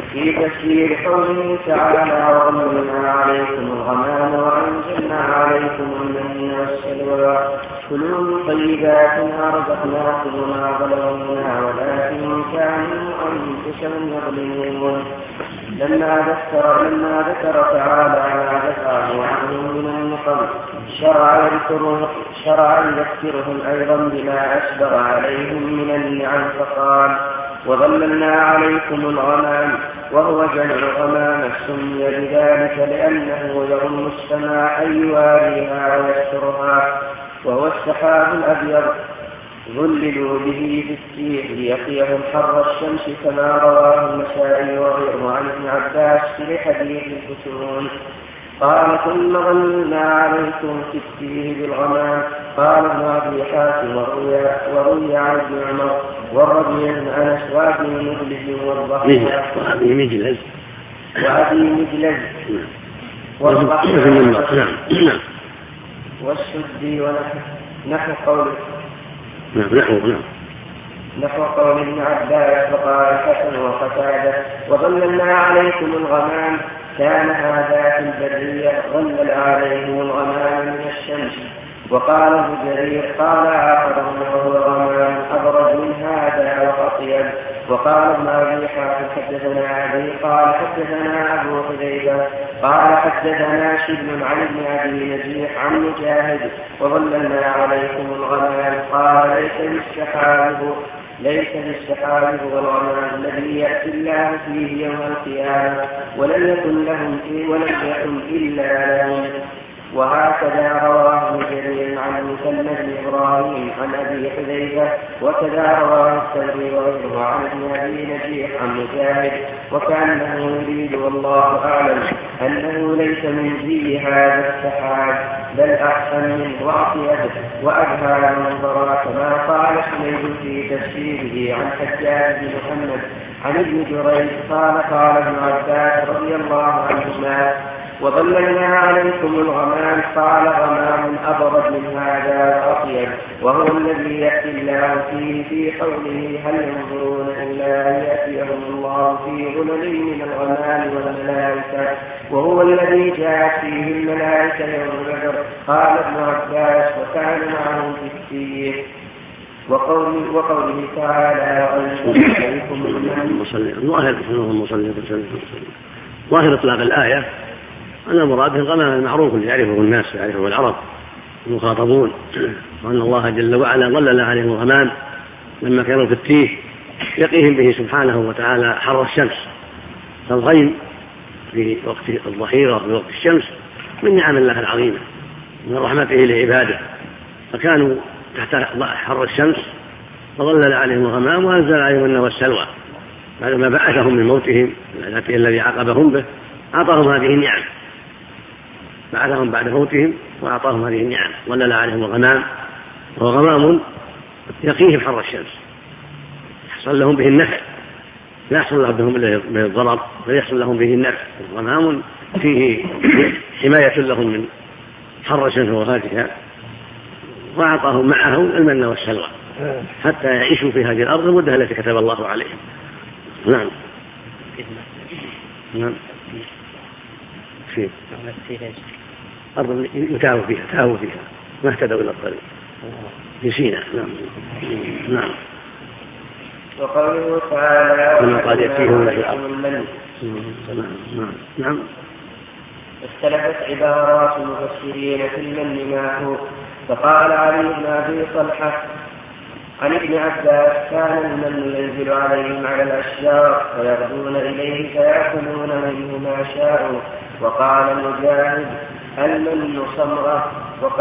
في تفسير قوله تعالى وظللنا عليكم الغمام وأنزلنا عليكم المن والسلوى كلوا من طيبات ما رزقناكم وما ظلمونا ولكن كانوا أنفسهم يظلمون. لما ذكر تعالى ما ذكره عنهم من النقم شرع يذكرهم أيضا بما أسبغ عليهم من النعم فقال وظللنا عليكم الغمام وهو جمع غمام سمي بذلك لأنه يغم السماء أن يواريها ويسترها وهو السحاب الأبيض ظللوا به في السيح ليقيهم حر الشمس كما رواه النسائي وغيره عن ابن عباس في حديث الفتون قال ثم ظللنا عليكم في السيح بالغمام. قال ابن أبي حاتم وروي عن ابن عمر والربيع بن أنس وأبي مجلز والسدي ونحو قوله نحو قول ابن عباس وقال الحسن وقتادة وظللنا عليكم الغمام كان هذا في البرية ظلل عليهم الغمام من الشمس. وقال ابن جرير قال آخرون وهو غمام أبرد من هذا وأطيب. وقال ابن أبي حاتم حدثنا أبي قال حدثنا أبو حذيفة قال حدثنا شبل عن ابن أبي نجيح عن مجاهد وظللنا عليكم الغمام قال ليس بالسحاب هو الغمام الذي يأتي الله فيه يوم القيامة ولم يكن إلا لهم. وهكذا رواه ابن جرير عن مسلم بن إبراهيم عن أبي حذيفة وكذا رواه الثوري وغيره عن ابن أبي نجيح عن مجاهد وكأنه يريد والله أعلم أنه ليس من زي هذا السحاب بل أحسن منه وأطيب وأبهى منظرا كما قال حميد في تفسيره عن حجاج بن محمد عن ابن جريج قال ابن عباس رضي الله عنهما وظللنا عليكم الغمام قال غمام أبرد من هذا وأطيب وهو الذي يأتي الله فيه في قوله هل ينظرون إلا أن يأتيهم الله في ظلل من الغمام والملائكة وهو الذي جاءت فيه الملائكة يوم بدر. قال ابن عباس وكان معهم في السير. وقوله تعالى ظاهر إطلاق الآية أن المراد الغمام المعروف اللي يعرفه الناس يعرفه العرب المخاطبون وأن الله جل وعلا ظلل عليهم الغمام لما كانوا في التيه يقيهم به سبحانه وتعالى حر الشمس. فالغيم في وقت الظهيرة في وقت الشمس من نعم الله العظيمة من رحمته لعباده فكانوا تحت حر الشمس فظلل عليهم الغمام وأنزل عليهم النوى والسلوى بعدما بعثهم من موتهم الذي عاقبهم به أعطاهم هذه النعم بعثهم بعد موتهم وأعطاهم هذه النعم ظلل عليهم الغمام وهو غمام يقيهم حر الشمس يحصل لهم به النفع لا يحصل لهم به الضرر بل يحصل لهم به النفع. غمام فيه حماية لهم من حر الشمس وغازها وأعطاهم معه المن والسلوى حتى يعيشوا في هذه الأرض المدة التي كتب الله عليهم. نعم أرض يتاهوا فيها ما اهتدوا إلى الطريق في سيناء. نعم وقوله تعالى من قد يأتيهم في الأرض. نعم اختلفت عبارات المفسرين في المن معه. فقال علي بن أبي طلحة عن ابن عباس كان المن ينزل عليهم على الأشجار فيغدون إليه فيأكلون منه ما شاءوا. وقال مجاهد المن صمرة.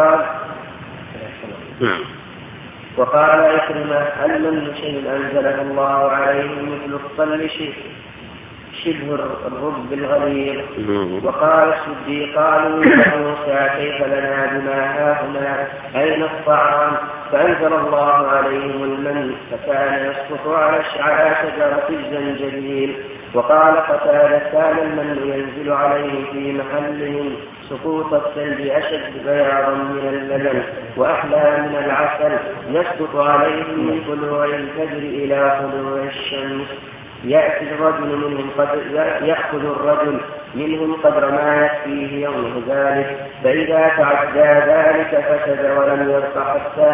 وقال إكرمة المن شيء أنزله الله عليه مثل الطل شبه الرب الغليظ. وقال السدي قالوا يا موسى كيف لنا بما هاهنا أين الطعام فأنزل الله عليهم المن فكان يسقط على شجرة الزنجبيل. وقال قتادة كان المن ينزل عليه في محلهم سقوط الثلج أشد بياضا من اللبن وأحلى من العسل يسقط عليهم من طلوع الفجر إلى طلوع الشمس. يأخذ الرجل منهم قدر ما يكفيه يومه ذلك، فإذا تعدى ذلك فسد ولم يبق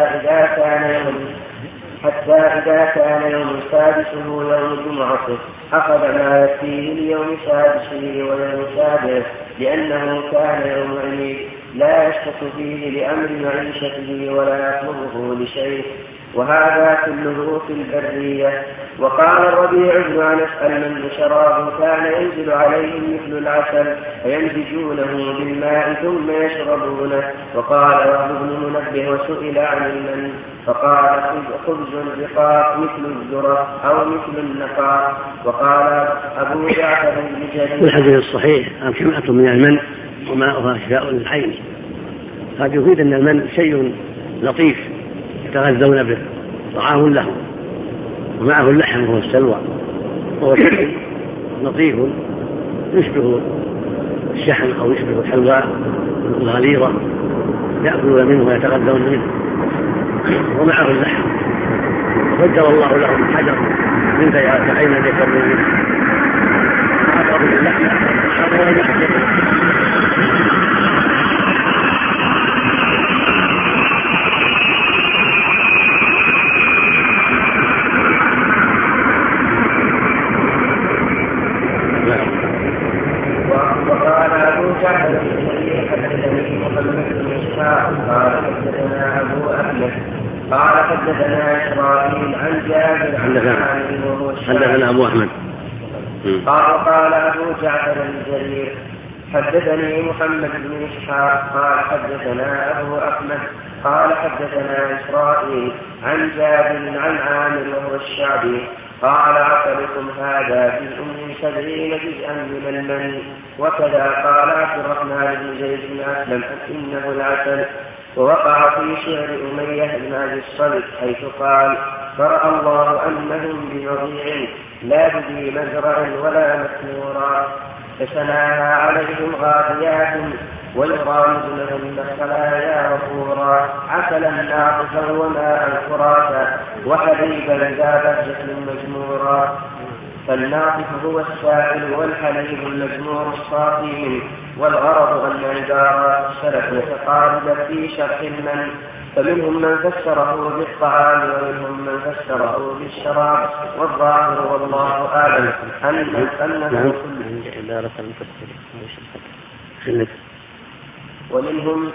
حتى إذا كان يوم سادسه يوم الجمعة أخذ ما يكفيه اليوم سادسه ويوم سابعه، لأنه كان يوم عيد لا يشتك فيه لأمر معيشته ولا يطلبه لشيء، وهذا كله في البرية. وقال الربيع بن أنس المن شراب كان ينزل عليهم مثل العسل فيمزجونه بالماء ثم يشربونه. وقال وهب بن منبه وسئل عن المن فقال خبز الرقاق مثل الذرة أو مثل النقاء. وقال أبو جعفر بن جرير الحديث الصحيح كمئة من المن وماؤها شفاء للعين. هذا يفيد أن المن شيء لطيف يتغذون به، طعام له ومعه اللحم وهو السلوى، وهو شيء لطيف يشبه الشحم أو يشبه الحلوى الغليظة يأكلون منه ويتغذون منه ومعه اللحم. فجر الله لهم حجر من كعين ذكر منه وأعطوا اللحم حدثنا إسرائيل عن جابر حدثنا أبو أحمد قال أبو جعفر الجرير حدثني محمد بن إسحاق قال حدثنا أبو أحمد قال حدثنا إسرائيل عن جابر عن عامر وهو الشعبي قال عقلكم هذا في الأم 70 جزءا من المن. وكذا قال عبد الرحمن بن زيد بن أسلم إنه العسل. ووقع في شعر أمية بن أبي الصلت حيث قال فرأى الله أنهم بمضيع لا بذي مزرع ولا مسمورا فسناها عليهم غاديات ويرام لهم الخلايا وفورا عسلا ناقصا وماء فراتا وحليبا ذا بهجة مجمورا. فالناقص هو السائل والحليب المجمور الصافي منه. والغرض أن عبارات السلف متقاربة في شرح المن، فمنهم من فسره بالطعام ومنهم من فسره بالشراب، والظاهر والله أعلم أنه ومنهم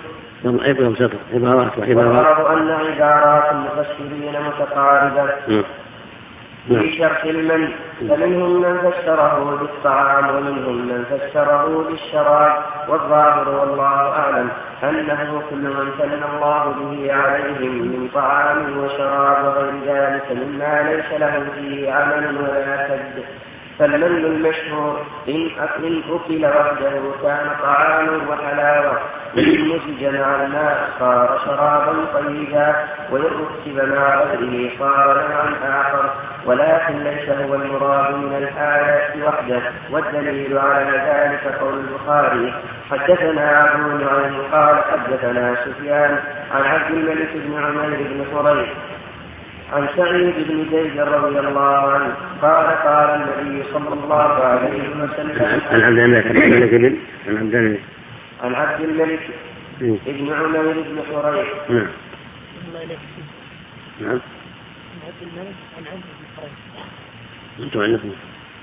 والغرض أن عبارات المفسرين متقاربة في شرح المن، فمنهم من فسره بالطعام ومنهم من فسره بالشراب، والظاهر والله أعلم أنه كل من سن الله به عليهم من طعام وشراب وغير ذلك مما ليس له فيه عمل ولا كد. فالمن المشهور إن أكل وحده كان طعاما وحلاوة، إن نسج مع الماء صار شرابا طيبا، وإن ركب مع غيره صار نوعا آخر، ولكن ليس هو المراد من الآيات وحده. والدليل على ذلك قول البخاري حدثنا أبو نعيم قال حدثنا سفيان عن عبد الملك بن عمير بن حريث عن سعيد بن زيد رضي الله عنه قال قال النبي صلى الله عليه وسلم عن عبد الملك بن عمير بن حريث نعم عبد الملك عن عمرو بن حريث. أنتم عندكم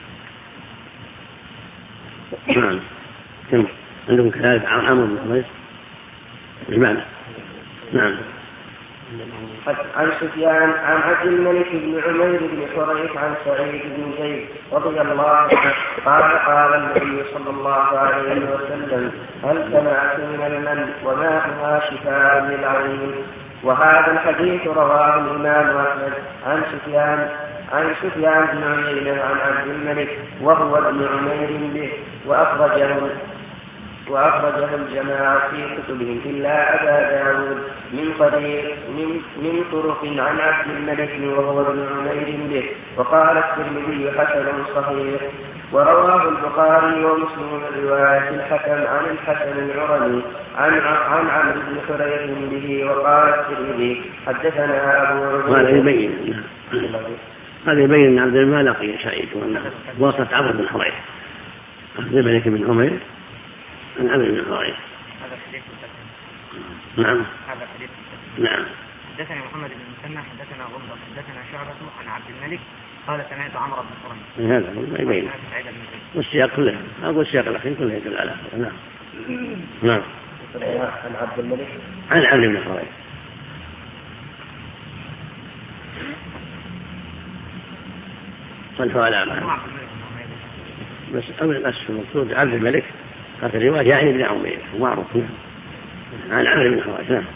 نعم كم عندكم كذلك عن عمرو بن حريث بمعنى نعم. عن سفيان عن عبد الملك بن عمير بن حريث عن سعيد بن زيد رضي الله عنه قال قال النبي صلى الله عليه وسلم هل سمعت من المن وماؤها شفاء للعين. وهذا الحديث رواه الإمام أحمد عن سفيان بن عمير عن عبد الملك وهو ابن عمير به، وأخرجه الجماعة في كتبهم إلا أبا داود من طرق عن عبد الملك وهو ابن عمير به، وقال الترمذي حسن صحيح. ورواه البخاري ومسلم من رواية الحكم عن الحسن العرني عن عمرو بن حريث به، وقال الترمذي حدثنا أبو عبيدة هذا يبين أن عبد المال لقي سعيد وأنه وصلت عمرو بن حريث. عبد الملك بن عمير عن عمرو بن حريث. نعم. نعم. حدثنا محمد بن مسنى حدثنا غندر حدثنا شعبة عن عبد الملك قال سمعت عمرو بن حريث. هذا ما يبين. والسياق كله أقول السياق الأخير كله يدل على. نعم. نعم. عن عبد الملك عن عمرو بن حريث. صلحوا على ما بس أول الناس في المقصود عبد الملك قال في الرواية يعني ابن عمير ومعروف عن عمرو بن حريث. نعم.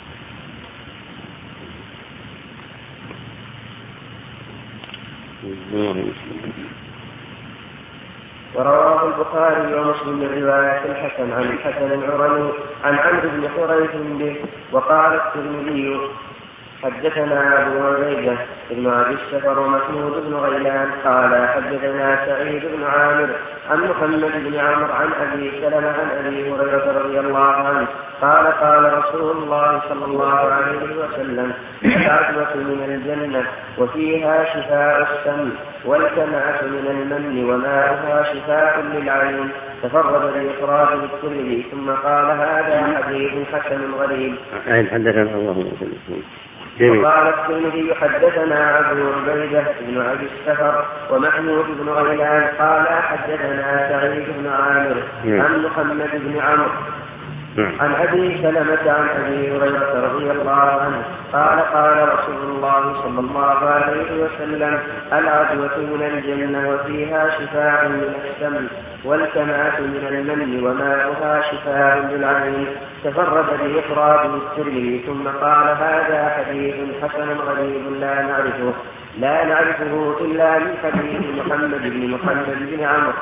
ورواه البخاري ومسلم من رواية الحسن عن الحسن العرني عن عمرو بن حريث به. وقال الترمذي حدثنا أبو عبيدة بن أبي السفر ومحمود بن غيلان قال حدثنا سعيد بن عامر عن محمد بن عمرو عن أبي سلمة عن أبي هريرة رضي الله عنه قال قال رسول الله صلى الله عليه وسلم العتبة من الجنة وفيها شفاء السم والكمعة من المن وماؤها شفاء للعين. تفرد بإخراجه الترمذي ثم قال هذا حديث حسن غريب. حدثنا الله وقال الترمذي حدثنا أبو عبيدة بن أبي السفر ومحمود بن غيلان قال حدثنا سعيد بن عامر عن محمد بن عمرو عن أبي سلمة عن أبي هريرة رضي الله عنه قال قال رسول الله صلى الله عليه وسلم العدوة من الجنة وفيها شفاء من السم والكمعة من المن وماؤها شفاء للعين. تفرد بإخراجه الترمذي ثم قال هذا حديث حسن غريب لا نعرفه إلا من حديث محمد بن عمرو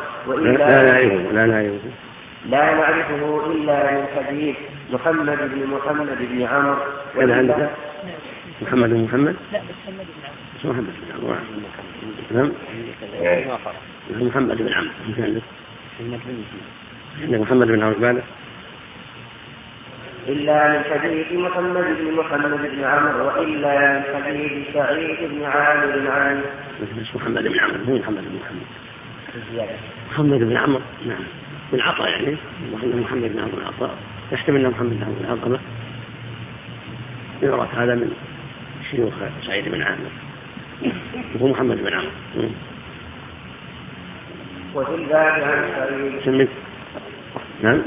لا نعرفه إلا من حديث محمد بن عمرو. وإلا محمد بن محمد لا محمد بن عمرو نعم محمد بن عمرو محمد بن عمرو بعد إلا من حديث محمد بن عمرو وإلا من حديث سعيد بن عامر عن محمد بن عمرو هو محمد بن عمرو نعم بن عطاء يعني محمد بن عمرو بن عطاء يحتمل أن محمد بن عمرو بن عطاء يعرف هذا من شيوخ سعيد بن عامر هو محمد بن عمرو. وفي الباب عن سعيد نعم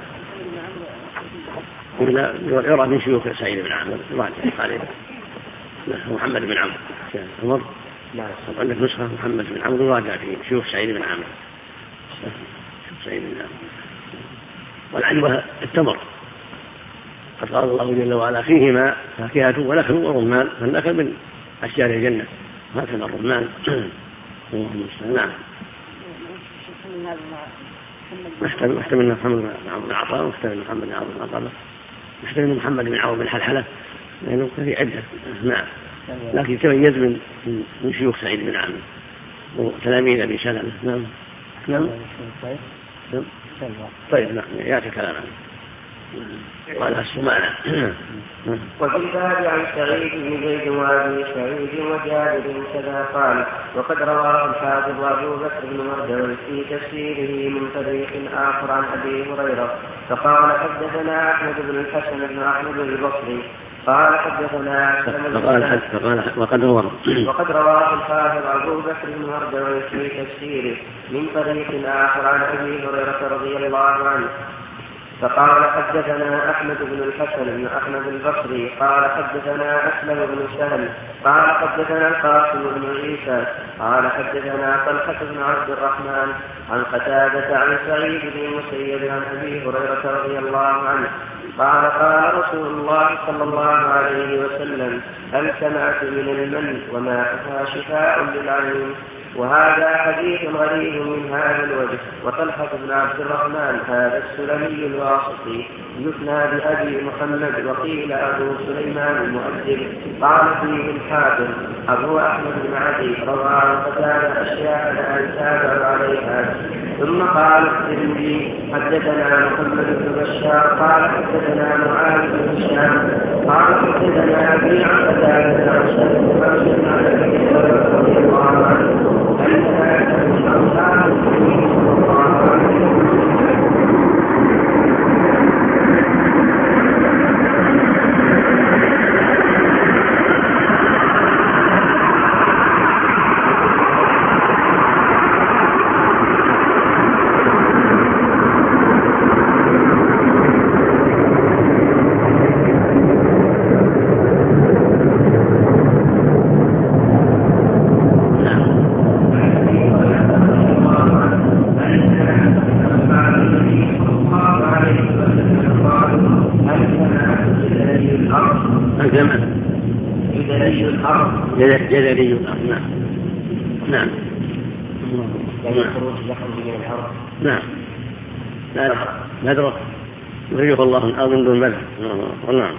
يرى من شيوخ سعيد بن عامر قال محمد بن عمرو عندك نسخة محمد بن عمرو راجع في شيوخ سعيد بن عامر والعجوة التمر قد قال الله جل وعلا فيهما فاكهة ونخل ورمان فالنخل من أشجار الجنة هكذا الرمان. نعم محتمل محمد بن عطاء محتمل محمد بن عمرو بن عطاء محتمل محمد بن عمرو بن حلحلة لأنه في عدة. نعم لكن تميز من شيوخ سعيد بن عامر وتلاميذ أبي سلمة. نعم طيب نعم يأتي كلامنا قال السماعة. وفي الباب عن سعيد بن زيد وابي سعيد وجابر كذا قال وقد رواه الحافظ أبو بكر بن مردوي في تفسيره من طريق آخر عن أبي هريرة فقال حدثنا أحمد بن الحسن بن أحمد البصري قال حدثنا وقد رواه الحافظ أبو بكر بن مردوي في تفسيره من طريق آخر عن أبي هريرة رضي الله عنه فقال حدثنا أحمد بن الحسن بن أحمد البصري قال حدثنا أسلم بن سهل قال حدثنا القاسم بن عيسى قال حدثنا طلحة بن عبد الرحمن عن قتادة عن سعيد بن المسيب عن أبي هريرة رضي الله عنه قال قال رسول الله صلى الله عليه وسلم الكمعة من المن وماؤها شفاء للعين. وهذا حديث غريب من هذا الوجه. وطلحة بن عبد الرحمن هذا السلمي الواسطي يثنى بأبي محمد وقيل أبو سليمان المؤدب قال فيه الحاكم أبو أحمد بن عدي روى عن قتادة أشياء لا يتابع عليها. ثم قال الترمذي حدثنا محمد بن بشار قال حدثنا معاذ بن هشام قال حدثنا أبي عن قتادة عن رضي الله عنه جدري الأرض. نعم نعم نعم لا أدرك يخرجك الله من الأرض من دون بدر. نعم.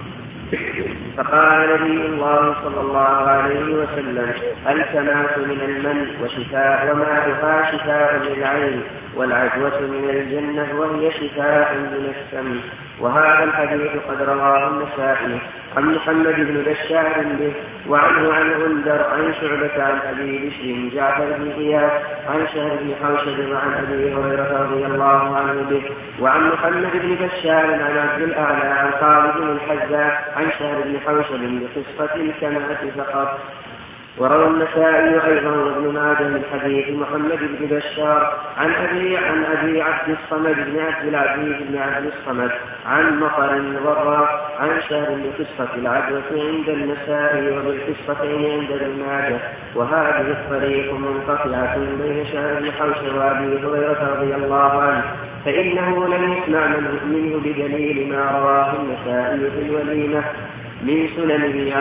فقال نبي الله صلى الله عليه وسلم الكماة من المن وشفاء وماؤها شفاء للعين والعجوة من الجنة وهي شفاء من السم. وهذا الحديث قد رواه النسائي عن محمد بن بشار به وعنه عن غندر عن شعبة عن أبي بشر جعفر بن إياس عن شهر بن حوشب وعن أبي هريرة رضي الله عنه به وعن محمد بن بشار عن عبد الأعلى عن خالد بن الحذاء عن شهر بن حوشب بقصة الكماة فقط. وروى النسائي أيضا وابن ماجه من حديث محمد بن بشار عن أبي عبد الصمد بن عبد العزيز بن عبد الصمد عن مطر الوراء عن شهر بقصة العدوة عند النسائي وبالقصتين عند ابن ماجه. وهذه الطريق منقطعة بين شهر بن حوشب وأبي هريرة رضي الله عنه فإنه لم يسمع منه بدليل ما رواه النسائي في الوليمة من سننه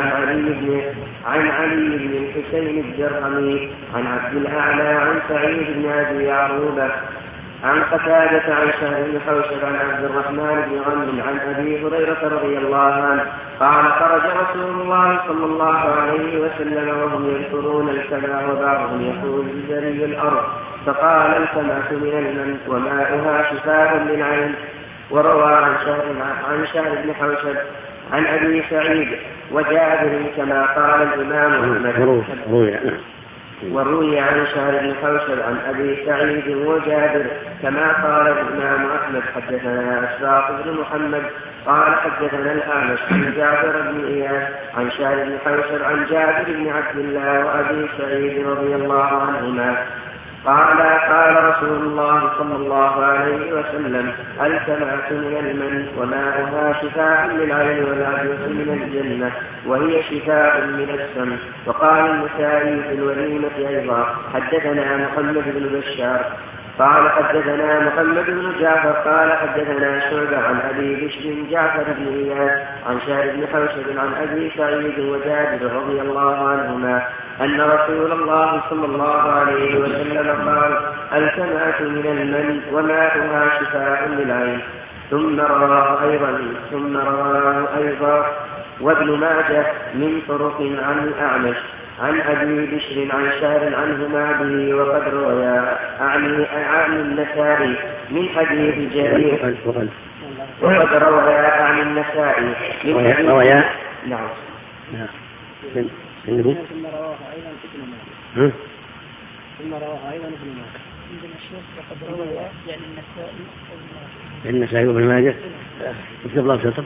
عن علي بن الحسين الجرهمي عن عبد الأعلى عن سعيد بن أبي عروبة عن قتادة عن شهر بن حوشب عن عبد الرحمن بن غنم عن أبي هريرة رضي الله عنه قال خرج رسول الله صلى الله عليه وسلم وهم يذكرون الكماء وبعضهم يقول بجري الأرض فقال الكماء من المن وماؤها شفاء للعين. وروى عن شهر بن حوشب عن أبي سعيد وجابر كما قال الإمام أحمد. وروي عن شهر بن حوشب عن أبي سعيد وجابر كما قال الإمام أحمد. حدثنا أشراق بن محمد قال حدثنا الأعمش عن جابر بن إياس عن شهر بن حوشب عن جابر بن عبد الله وأبي سعيد رضي الله عنهما قال رسول الله صلى الله عليه وسلم الكماة من المن وماؤها شفاء للعين والعجوة من الجنة وهي شفاء من السم. وقال النسائي في الوليمة أيضا حدثنا محمد بن بشار قال حدثنا محمد بن جعفر قال حدثنا شعبة عن أبي بشر جعفر بن إياس عن شهر بن حوشب عن أبي سعيد وجابر رضي الله عنهما أن رسول الله صلى الله عليه وسلم قال الكماة من المن وماؤها شفاء للعين. ثم رواه أيضا وابن ماجه من طرق عن الأعمش عن أبي بشر عن شهر عنهما به وقد روى عن النسائي من حديث جرير وقد روى عن النسائي من حديث نعم ثم رواه أيضا ابن ماجه ثم رواه أيضا ابن ماجه عندنا الشيخ وقد روى يعني النسائي وابن ماجه اكتب الله شطر.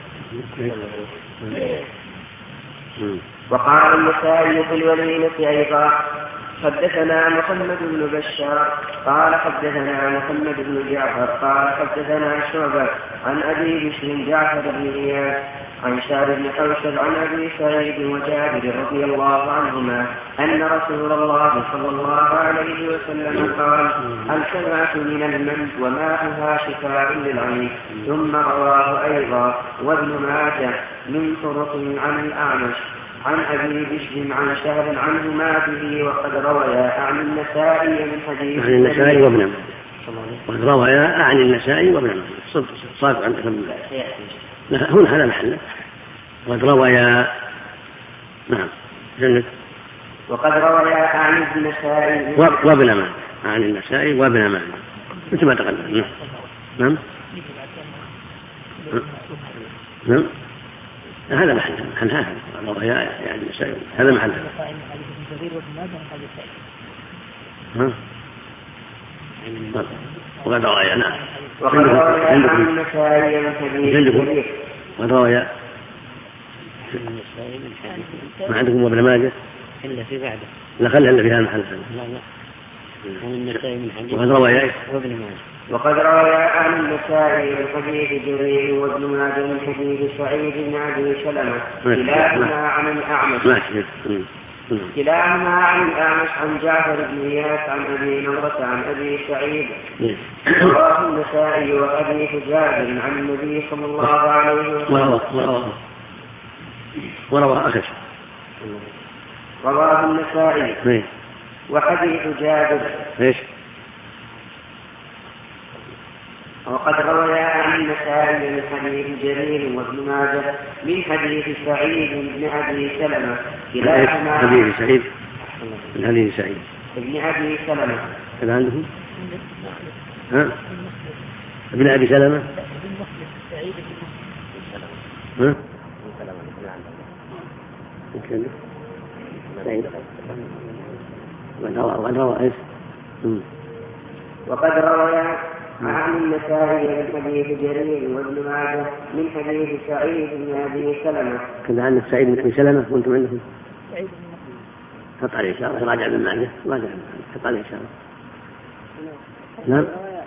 وقال النسائي في الوليمة أيضا حدثنا محمد بن بشار قال حدثنا محمد بن جعفر قال حدثنا شعبة عن أبي بشر جعفر بن إياس عن شهر بن حوشب عن أبي سعيد وجابر رضي الله عنهما أن رسول الله صلى الله عليه وسلم قال الكماة من المن وماؤها شفاء للعين. ثم رواه أيضا وابن ماجه من طرق عن الأعمش عن أبي بشر عن شهر عنهما به وقد رويا عن النسائي من حديث عن النسائي وابن ماجه وقد رويا عن النسائي وابن ماجه صاف عن هنا هذا محله وقد رويا نعم جنة وقد رويا عن النسائي وابن ماجه عن النسائي وابن ماجه مثل ما تقدم. نعم نعم هذا محل هذا رويا يعني النسائي هذا محل وقد رواية. نعم. وقد رواية عن النسائي الحديث. وقد رواية ما عندكم ابن ماجه إلا في بعده. لا خلها إلا فيها المحل. وقد رواية وابن ماجه. وقد روى عن النسائي من حديث جرير وابن ماجه من حديث سعيد بن أبي سلمة كلاهما عن الأعمش عن جعفر بن إياس عن أبي نضرة عن أبي سعيد رواه النسائي وحديث جابر عن النبي صلى الله عليه وسلم رواه النسائي وحديث جابر. وقد روى عن النسائي من حديث جرير وابن ماجه من حديث سعيد بن أبي سلمة كلاهما حديث سعيد ابن أبي سلمة. هذا عندكم؟ ابن أبي سلمة. وقد روى عن النسائي من حديث جرير وابن ماجه من حديث سعيد بن أبي سلمة. كان عندك سعيد بن أبي سلمة وأنتم عندكم؟ حط عليه إشارة راجع ابن ماجه حط عليه إشارة. نعم.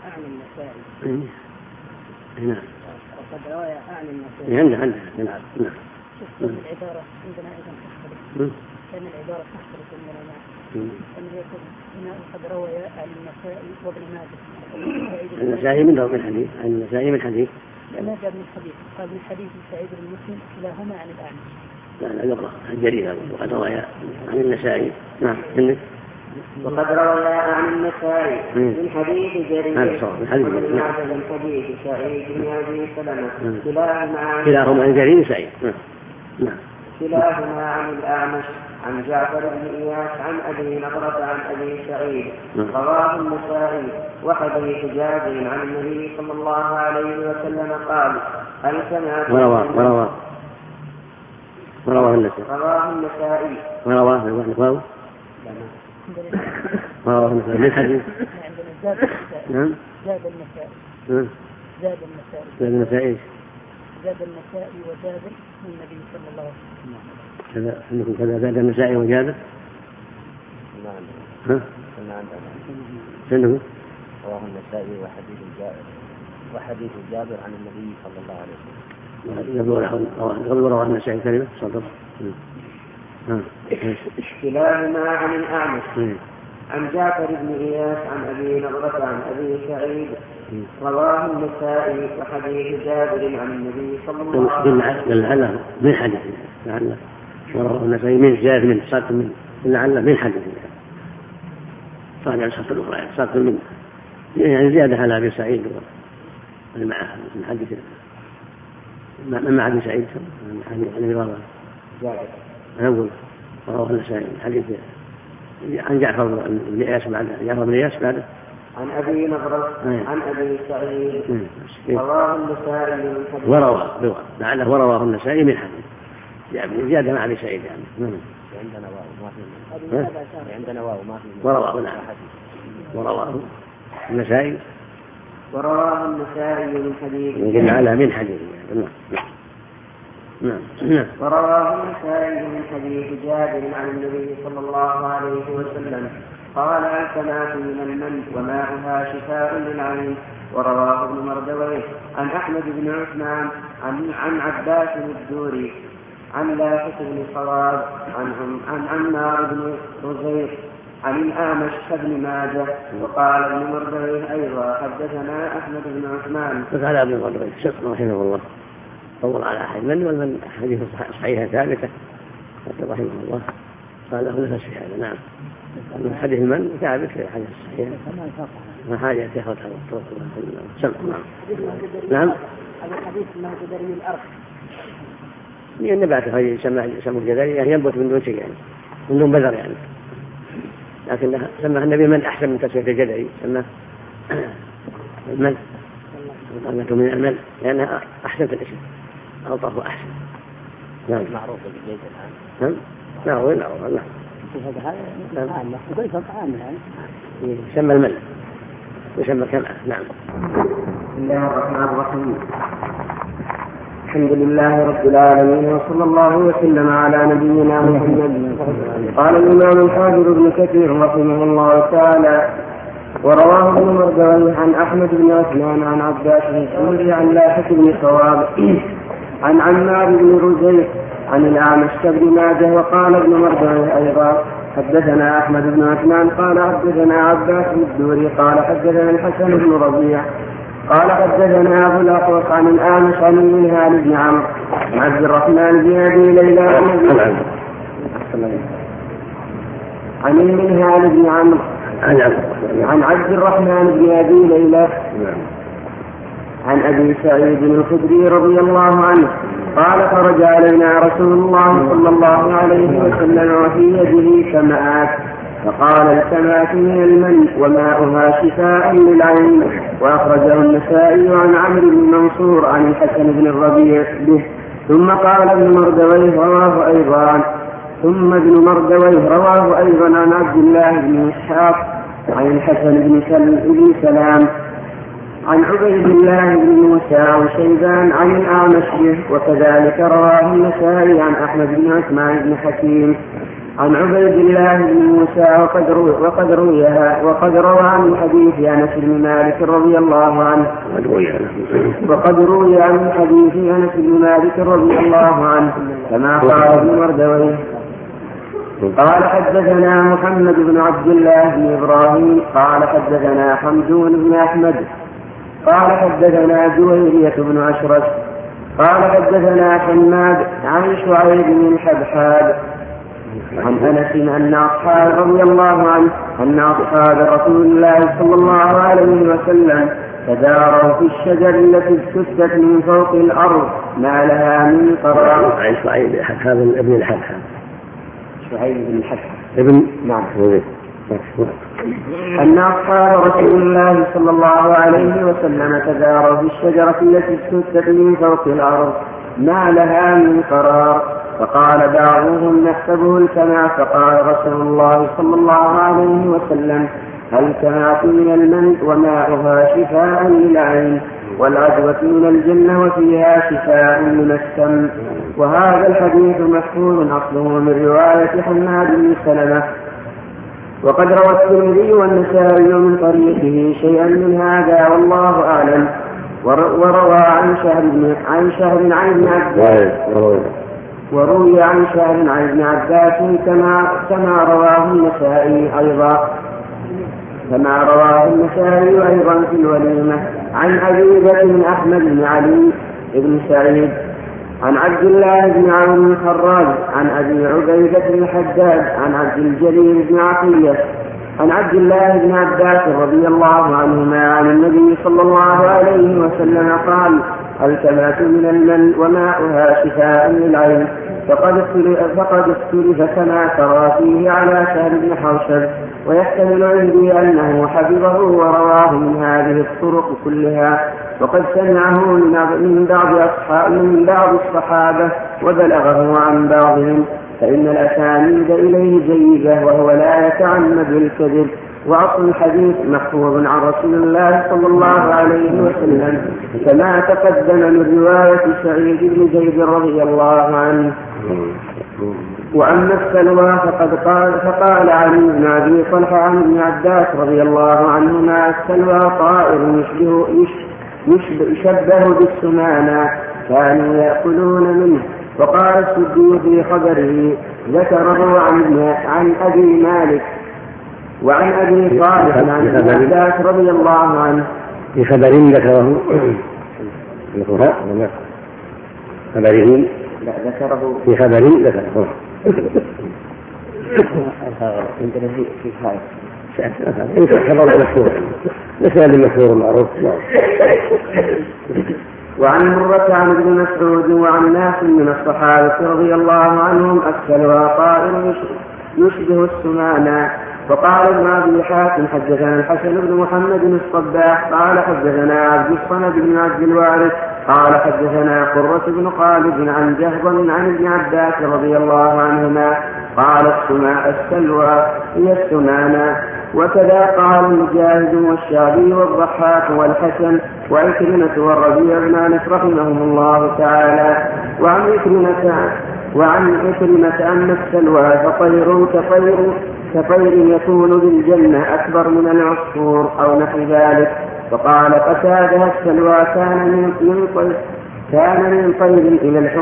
نعم. وقد روى عن النسائي. عندنا. نعم. العبارة عندنا أيضا تختلف. كان العبارة تختلف عندنا. أن يكون هنا قد روى عن النسائي وابن ماجه. النسائي من حديث. ما جاء من حديث. قال من حديث سعيد بن مسلم كلاهما عن الأعمش. لا يقرأ الجرير. وقد روى عن النسائي. نعم. وقد روى عن النسائي من حديث جرير وابن ماجه من حديث سعيد بن أبي سلمة كلاهما عن جرير سعيد. نعم. كلاهما عن الأعمش عن جعفر بن إياس عن أبي نضرة عن أبي سعيد رواه النسائي وحديث جابر عن النبي صلى الله عليه وسلم قال هل سمعت رواه النسائي من حديث. نعم. زاد النسائي وجابر من النبي صلى الله عليه وسلم. كذا زاد النسائي وجابر. رواه النسائي وحديث جابر عن النبي صلى الله عليه وسلم. رواه النسائي كلمة صدق. كلاهما عن الأعمش عن جعفر بن إياس عن أبي نضرة عن أبي سعيد رواه النسائي وحديث جابر عن النبي صلى الله عليه وسلم. لعله من حديث لعله ورواه النسائي من زاد من صدق من لعله من حديث صار عن صدق الأخرى صدق من يعني زيادة على أبي سعيد معه من حديث مع أبي سعيد عن رواه أقول رواه النسائي حديث عن جعفر بن إياس بعده عن أبي نضرة عن أبي سعيد رواه النسائي من حديث لعله ورواه النسائي من حديث يعني زيادة مع أبي سعيد يعني. عندنا واو ما في ورواه النسائي من حديث لعله من حديث. نعم. ورواه النسائي من حديث جابر عن النبي صلى الله عليه وسلم قال الكنات من المن وماؤها شفاء للعين. ورواه ابن مردويه عن أحمد بن عثمان عن عباس الدوري عن لاحق بن صواب عن عمار بن رزيق عن الأعمش بن ماجه. وقال ابن مردويه أيضا حدثنا أحمد بن عثمان. فقال ابن مردويه رحمه الله طول على أحد والمن حديث صحيحة ثابتة رحمه الله قال له نفس في هذا. نعم. حديث من ثابت في حديث صحيح ما حاجة تأخذ هذا الطرق. نعم. هذا الحديث ما تدري من الأرض من النبات هذه يسمى الجذري يعني ينبت من دون شيء يعني من دون بذر يعني لكن سماه النبي من أحسن من تسوية الجذري سماه المن وقالته من المن لأنها أحسن في الاسم ألطف وأحسن. نعم. معروف بالجيد الآن. نعم. نعم. يسمى المل يسمى كمأة. نعم. بسم الله الرحمن الرحيم. الحمد لله رب العالمين وصلى الله وسلم على نبينا محمد. قال الإمام الحافظ ابن كثير رحمه الله تعالى: ورواه ابن مردويه عن أحمد بن عثمان عن عباس بن سوري عن لاحق بن صواب عن عمار بن رزيق عن الأعمش بن ماجه. وقال ابن مردويه أيضا: حدثنا أحمد بن عثمان قال حدثنا عباس بن الدوري قال حدثنا الحسن بن ربيع قال حدثنا أبو الأحوص عن الأعمش عن المنهال بن عمرو عن عبد الرحمن بن أبي ليلى عن المنهال بن عمرو عن عبد الرحمن بن أبي ليلى عن أبي سعيد الخدري رضي الله عنه قال: خرج علينا رسول الله صلى الله عليه وسلم وفي يده كمآت، فقال: الكمآت من المن وماؤها شفاء للعين. وأخرجه النسائي عن عمرو بن منصور عن الحسن بن الربيع به. ثم قال ابن مردويه رواه أيضا عن عبد الله بن إسحاق عن الحسن بن سلام عن عبيد الله بن موسى وشيبان عن الأعمش به. وكذلك رواه النسائي عن أحمد بن عثمان بن حكيم عن عبيد الله بن موسى وقد روى عن حديث أنس بن مالك رضي الله عنه كما قال ابن مردويه. قال: حدثنا محمد بن عبد الله بن إبراهيم قال حدثنا حمدون بن أحمد قال حدثنا جويرية بن أشرس قال حدثنا حماد عن شعيب بن الحبحاب عن أنس أن أصحاب رضي الله عنه أن أصحاب رسول الله صلى الله عليه وسلم تداروا في الشجر التي اجتثت من فوق الأرض ما لها من قرار. عن شعيب ابن الحبحاب. شعيب بن الحبحاب ابن نعم. أن أصحاب رسول الله صلى الله عليه وسلم تداروا في الشجرة التي اجتثت من فوق الأرض ما لها من قرار. فقال بعضهم: نحسبه الكماء. فقال رسول الله صلى الله عليه وسلم: الكماء من المن وماؤها شفاء للعين، والعدوة من الجنة وفيها شفاء من السم. وهذا الحديث محفوظ أصله من رواية حماد بن سلمة. وقد روى الترمذي والنسائي من طريقه شيئا من هذا والله أعلم. وروى عن شهر عن ابن عباس وروي عن شهر عن ابن عباس كما رواه النسائي أيضا في الوليمة عن أبي بكر أحمد بن علي بن سعيد عن عبد الله بن عون الخراج عن أبي عبيدة بن حداد عن عبد الجليل بن عطية عن عبد الله بن عباس رضي الله عنهما عن النبي صلى الله عليه وسلم قال: الكماة من المن وماؤها شفاء للعين. فقد اختلف كما ترى فيه على سهل بن حوشب، ويحتمل عندي أنه حفظه ورواه من هذه الطرق كلها، وقد سمعه من بعض الصحابة وبلغه عن بعضهم، فإن الأسانيد إليه جيدة وهو لا يتعمد الكذب. وأصل الحديث محفوظ عن رسول الله صلى الله عليه وسلم كما تقدم من رواية سعيد بن زيد رضي الله عنه. وأما السلوى فقال علي بن أبي طلحة عن ابن عباس رضي الله عنهما: السلوى طائر يشبه بالسمانة كانوا يأكلون منه. وقال السدي في خبره ذكره عن أبي مالك وعن أبي صالح عن ابن عباس رضي الله عنه. في خبر ذكره في خبر ذكره عندنا في هذا خبر مشهور مثال مشهور معروف. وعن مرة عن ابن مسعود وعن ناس من الصحابة رضي الله عنهم: السلوى طائر يشبه السمانة. وقال ابن أبي حاتم: حدثنا الحسن بن محمد الصباح قال حدثنا عبد الصمد بن عبد الوارث قال حدثنا قرة بن خالد عن جهضم عن ابن عباس رضي الله عنهما قال السلوى هي السمانة. وكذا قال المجاهد والشعبي والضحاك والحسن وعكرمة والربيع بن أنس رحمهم الله تعالى. وعن عكرمة أن السلوى فطير كطير يكون بالجنة أكبر من العصفور أو نحو ذلك. فقال قتادة السلوى كان من طير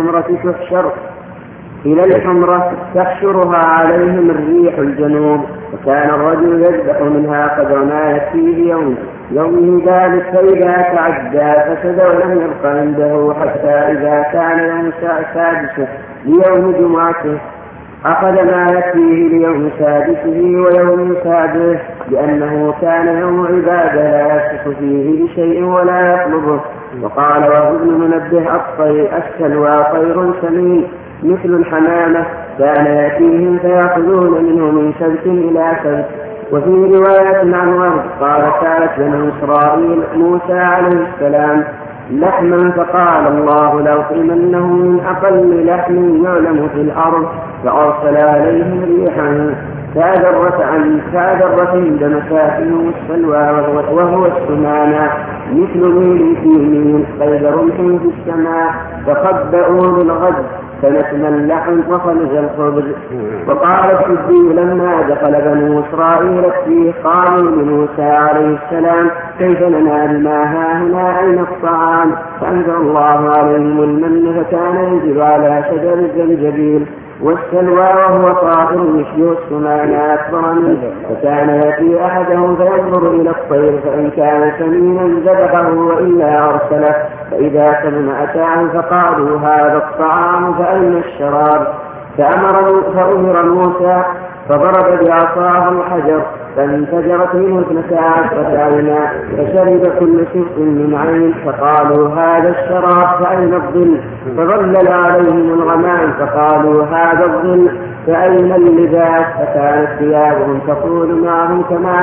إلى الحمرة تحشرها عليهم الريح الجنوب. وكان الرجل يذبح منها قدر ما يكفيه يومه ذلك، فإذا تعدى فسد ولم يبق عنده حتى إذا كان يوم سادسه ليوم جمعته أخذ ما يكفيه ليوم سادسه ويوم سابعه، لأنه كان يوم عبادة لا يشك فيه بشيء ولا يطلبه. وقال وهو ابن منبه السلوى طير سمين مثل الحمامة، كان يأتيهم فيأخذون منه من سبت إلى سبت. وفي رواية عن ورد قال كانت بنو إسرائيل موسى عليه السلام لحما فقال الله لأطعمنه من أقل لحم يعلم في الأرض، فأرسل عليهم ريحا فأدرت عند مساكنهم السلوى وهو السمانة مثل ميل في ميل قيد رمح في السماء، فخبأوا للغد فنتم اللحم وخلج الخبز. وقال السدي لما دخل بنو إسرائيل فيه قالوا لموسى عليه السلام كيف ننال ما هاهنا أين الطعام؟ فأنزل الله عليهم المن فكان ينزل على شجر الزنجبيل والسلوى وهو طائر يشبه السمانة أكبر منه، فكان يأتي أحدهم فينظر إلى الطير فإن كان سمينا ذبحه وإلا أرسله، فإذا سمن أتاه فقالوا هذا الطعام فأين الشراب؟ فأمر موسى فضرب بعصاه الحجر فانفجرت منه 12 عينا فشرب كل شرق من عين، فقالوا هذا الشراب فأين الظل؟ فظلل عليهم الغمام فقالوا هذا الظل فأين اللباس؟ فكانت ثيابهم تقول معهم كما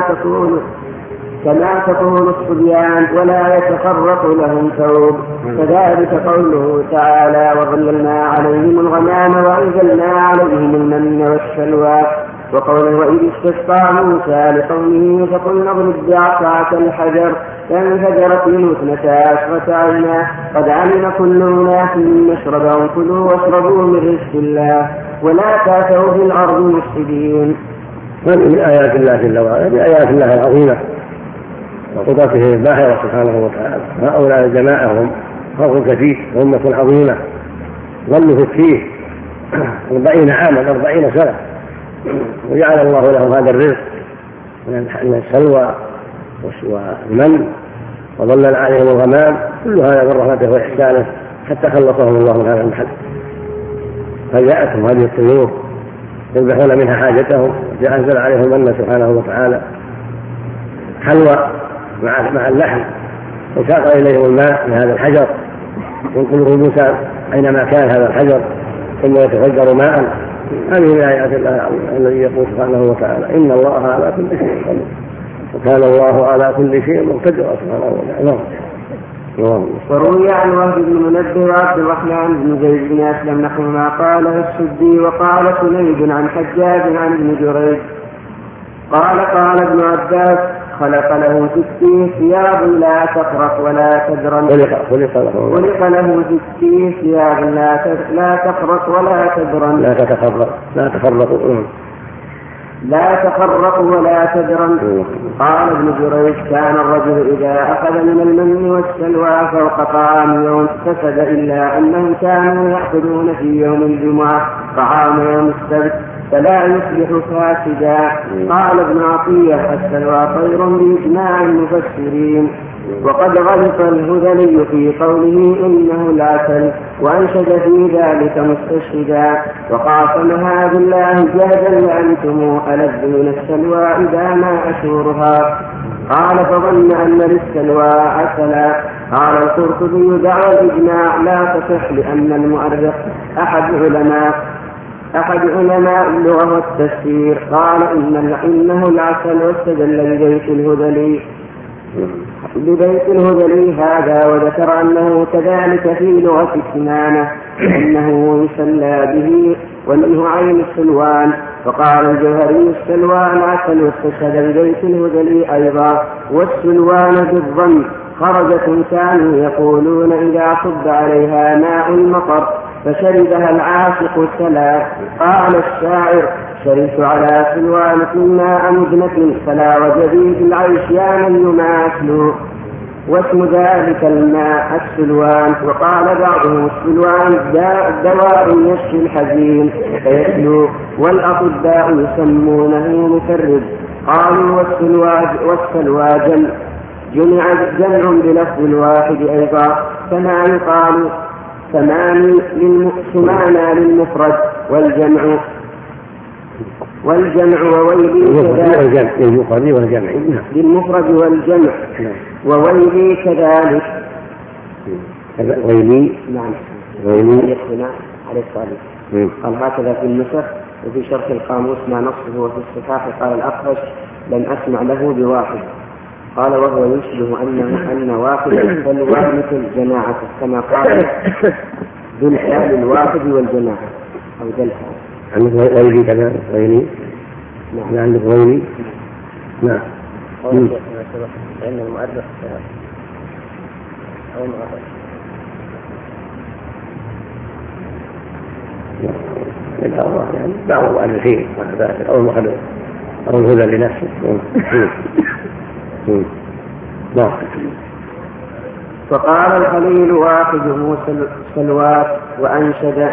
تقول الصبيان ولا يتخرق لهم ثوب. كذلك قوله تعالى وظللنا عليهم الغمام وأنزلنا عليهم المن والسلوى. وقوله وإذ استسقى موسى لقومه فقلنا اضرب بعصاك الحجر فانفجرت منه 12 عينا قد علم كل أناس مشربهم كلوا واشربوا من رزق الله ولا تعثوا في الأرض مفسدين. هذه من آيات الله جل وعلا، من آيات الله العظيمة وقدرته الباهرة سبحانه وتعالى. هؤلاء الجماعة هم خلق كثير وأمة عظيمة ظلوا في التيه 40 عاما 40 سنة، وجعل الله لهم هذا الرزق من السلوى والمن وظلل عليهم الغمام، كل هذا من رحمته وإحسانه حتى خلصهم الله من هذا المحل. فجاءتهم هذه الطيور يذبحون منها حاجتهم، أنزل عليهم المن سبحانه وتعالى حلوى مع اللحم، وساق إليهم الماء من هذا الحجر ينقله موسى أينما كان هذا الحجر ثم يتفجر ماء. هذه من آيات الله الذي يقول سبحانه وتعالى إن الله على كل شيء قدير وكان الله على كل شيء مقتدرا سبحانه وتعالى. وروي عن وهب بن منبه وعبد الرحمن بن زيد بن أسلم نحو ما قاله السدي. وقال سنيد عن حجاج عن ابن جريج قال ابن عباس خلق له 60 ثياب لا تخرق ولا تدرن. خلق له 60 ثياب لا تخرق ولا تدرن. لا تخرق ولا تدرن. قال ابن جريج كان الرجل إذا أخذ من المن والسلوى فوق طعام يوم فسد إلا أنهم كانوا يأخذون في يوم الجمعة طعام يوم السبت فلا يصبح فاسدا. قال ابن عطية السلوى طير بإجماع المفسرين. وقد غلط الهذلي في قوله إنه العسل وأنشد في ذلك مستشهدا وقاسمها بالله جهدا لأنتم ألذ من السلوى إذا ما أشورها. قال فظن أن للسلوى عسلا. قال القرطبي دعوى الإجماع لا تصح لأن المؤرخ أحد علماء اللغة والتفسير قال إنه العسل واستدل ببيت الهذلي ببيت الهذلي هذا، وذكر أنه كذلك في لغة كنانة أنه يسلى به، ومنه عين السلوان. وقال الجوهري السلوان عسل، واستشهد ببيت الهذلي أيضا. والسلوان بالضم خرجة كانوا يقولون إذا صب عليها ماء المطر فشربها العاشق سلا. قال الشاعر: شربت على سلوان ماء مدنة فلا وجدي بالعيش يا من يماثل، واسم ذلك الماء السلوان. وقال بعضهم: السلوان دواء يشفي الحزين فيسلو، والأطباء يسمونه مفرد. قالوا والسلوى جمع بلفظ الواحد أيضا، كما يقال ثمان للمفرد والجمع وويلي للمفرد والجمع وويلي كذلك. ويلي نعم ويلي يقتنع على الصالح. قال هكذا في النسخ. وفي شرح القاموس ما نصه وفي الصحاح قال الأخرج: لم أسمع له بواحد. قال: وهو يشبه أن واحد السلوى مثل جماعة، كما قال ذو الحال الواحد والجماعة أو ذو الحال. عندك غيري كذا غيري؟ نعم عندك غيري. نعم. لأن المؤرخ أو المؤرخ يعني بعض المؤرخين أو المؤرخ أو الهدى لنفسه. نعم. فقال الخليل: واحده سلوات، وأنشد: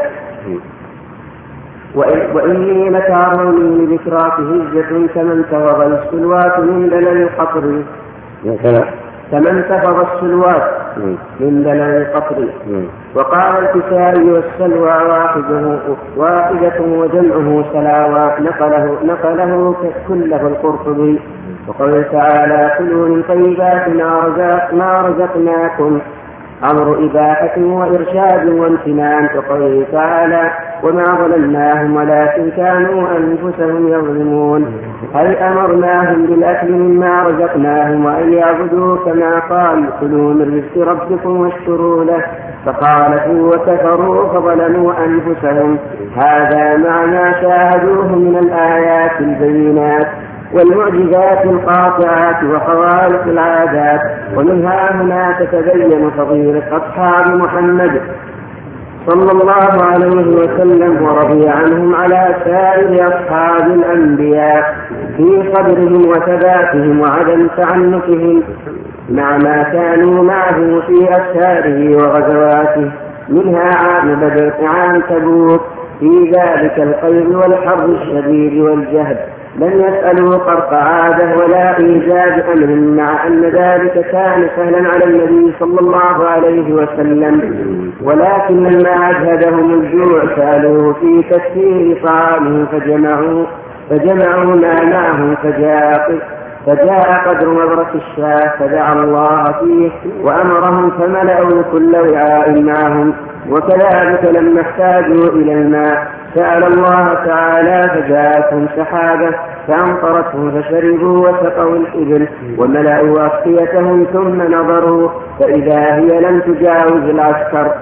وإني لتعرضني لذكراك هجة كمن تفض السلوات من دلل القطر. كمن تفض السلوات من دلل القطر. وقال الكسائي: والسلوى واحدة وجمعه سلاوى، نقله كله القرطبي. وقال تعالى: كلوا من طيبات ما رزقناكم، أمر إباحة وإرشاد وامتنان. وقال تعالى: وما ظلمناهم ولكن كانوا أنفسهم يظلمون، أي أمرناهم بالأكل مما رزقناهم وأن يعبدوا كما قال: كلوا من رزق ربكم واشكروا له. فخالفوا وكفروا فظلموا أنفسهم. هذا مع ما شاهدوه من الآيات البينات والمعجزات القاطعات وخوارق العادات. ومنها هنا تتبين فضيلة أصحاب محمد صلى الله عليه وسلم ورضي عنهم على سائر أصحاب الأنبياء في قدرهم وثباتهم وعدم تعنتهم مع ما كانوا معه في أسفاره وغزواته، منها عام بدر، عام تبوك، في ذلك القيظ والحر الشديد والجهد لم يسألوا قرط عادة ولا إيجاد أمر، مع أن ذلك كان سهلا على النبي صلى الله عليه وسلم، ولكن لما أجهدهم الجوع سألوه في تكثير طعامه فجمعوا ما معه فجاء قدر مبرك الشاة فدعا الله فيه وأمرهم فملأوا كل وعاء معهم. وكذلك لما احتاجوا إلى الماء سأل الله تعالى فجاءتهم سحابة فأمطرتهم فشربوا وسقوا الإبل وملأوا أسقيتهم ثم نظروا فإذا هي لم تجاوز العسكر.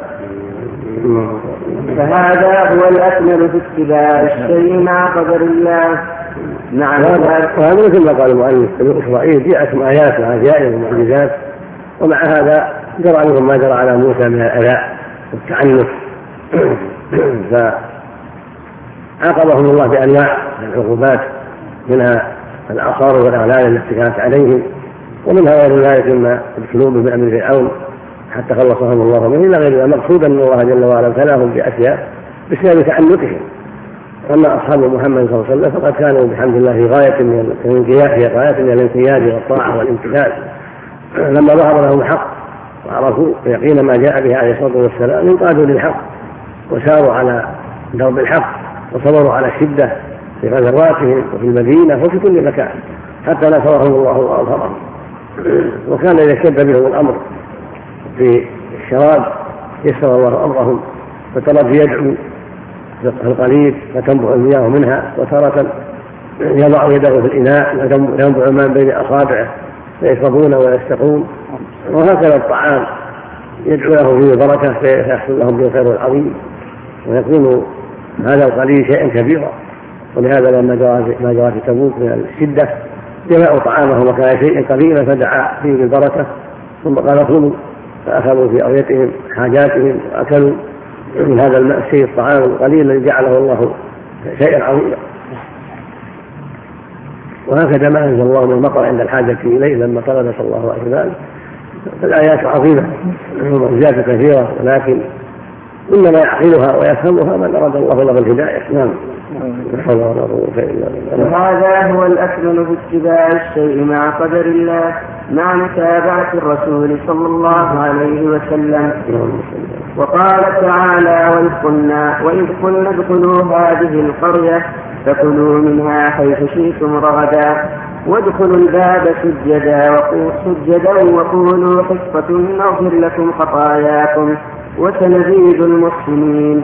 فهذا هو الأكمل في اتباع الشيء مع قدر الله. نعم. وهذا مثل ما قال المؤلف: بني إسرائيل جاءتهم آيات وعجائب ومعجزات، ومع هذا جرى عليهم ما جرى على موسى من الأذى والتعنف، فعاقبهم الله بأنواع من العقوبات، منها العقار والأغلال التي كانت عليهم، ومنها غير ذلك مما ابتلوا به بأمر فرعون حتى خلصهم الله منه، إلى غير ذلك. مقصود أن الله جل وعلا ابتلاهم بأشياء بسبب تعنتهم. أما أصحاب محمد صلى الله عليه وسلم فقد كانوا بحمد الله في غاية من الانقياد والطاعة والامتثال، لما ظهر لهم الحق وعرفوا ويقين ما جاء به عليه الصلاة والسلام انقادوا للحق وساروا على درب الحق وصبروا على الشدة في غزواتهم وفي المدينة وفي كل مكان حتى نصرهم الله وأظهرهم. وكان إذا اشتد بهم الأمر في الشراب يسر الله أمرهم، فترى يدعو القليل فتنبع المياه منها، وتارة يضع يده في الإناء وينبع الماء بين أصابعه فيشربون ويستقون. وهكذا الطعام يدعو له فيه البركة فيحصل لهم به الخير العظيم ويكون هذا القليل شيئا كبيرا. ولهذا لما جاء في تبوك من الشدة جمعوا طعامهم وكان شيئا قليلا فدعا فيه بالبركة ثم قال كلوا فأخذوا في أريتهم حاجاتهم وأكلوا من هذا الشيء الطعام القليل الذي جعله الله شيئا عظيما. وهكذا ما أنزل الله من المطر عند الحاجة إليه لما طلب صلى الله عليه وسلم. فالآيات عظيمة ومعجزات كثيرة ولكن إنما يعقلها ويفهمها من أراد الله له الهداية. نعم. وهذا هو الأكمل في اتباع الشيء مع قدر الله مع متابعة الرسول صلى الله عليه وسلم. وقال تعالى وإذ قلنا ادخلوا هذه القرية فكلوا منها حيث شئتم رغدا وادخلوا الباب سجدا وقولوا حصة نغفر لكم خطاياكم وسنزيد المحسنين.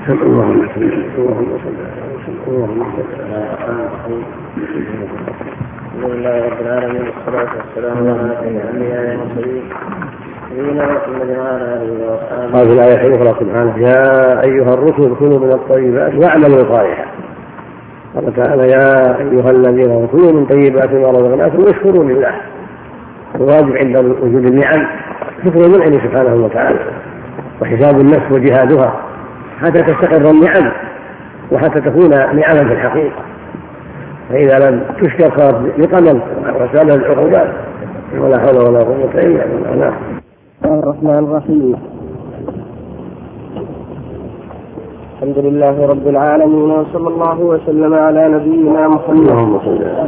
الحمد لله رب العالمين والصلاة والسلام على الأنبياء والمرسلين نبينا محمد وعلى آله وأصحابه. هذه الآية الأخرى سبحانه يا أيها الرسل كلوا من الطيبات واعملوا صالحا. قال تعالى يا أيها الذين كلوا من طيبات ما رزقناكم واشكروا لله. الواجب عند وجود النعم شكر المنعم سبحانه وتعالى وحساب النفس وجهادها حتى تستقر النعم وحتى تكون نعما في الحقيقة. فإذا لم تشكر صارت نقما وسالها العقوبات. ولا حول ولا قوة إلا بالله. الرحمن الرحيم. الحمد لله رب العالمين وصلى الله وسلم على نبينا محمد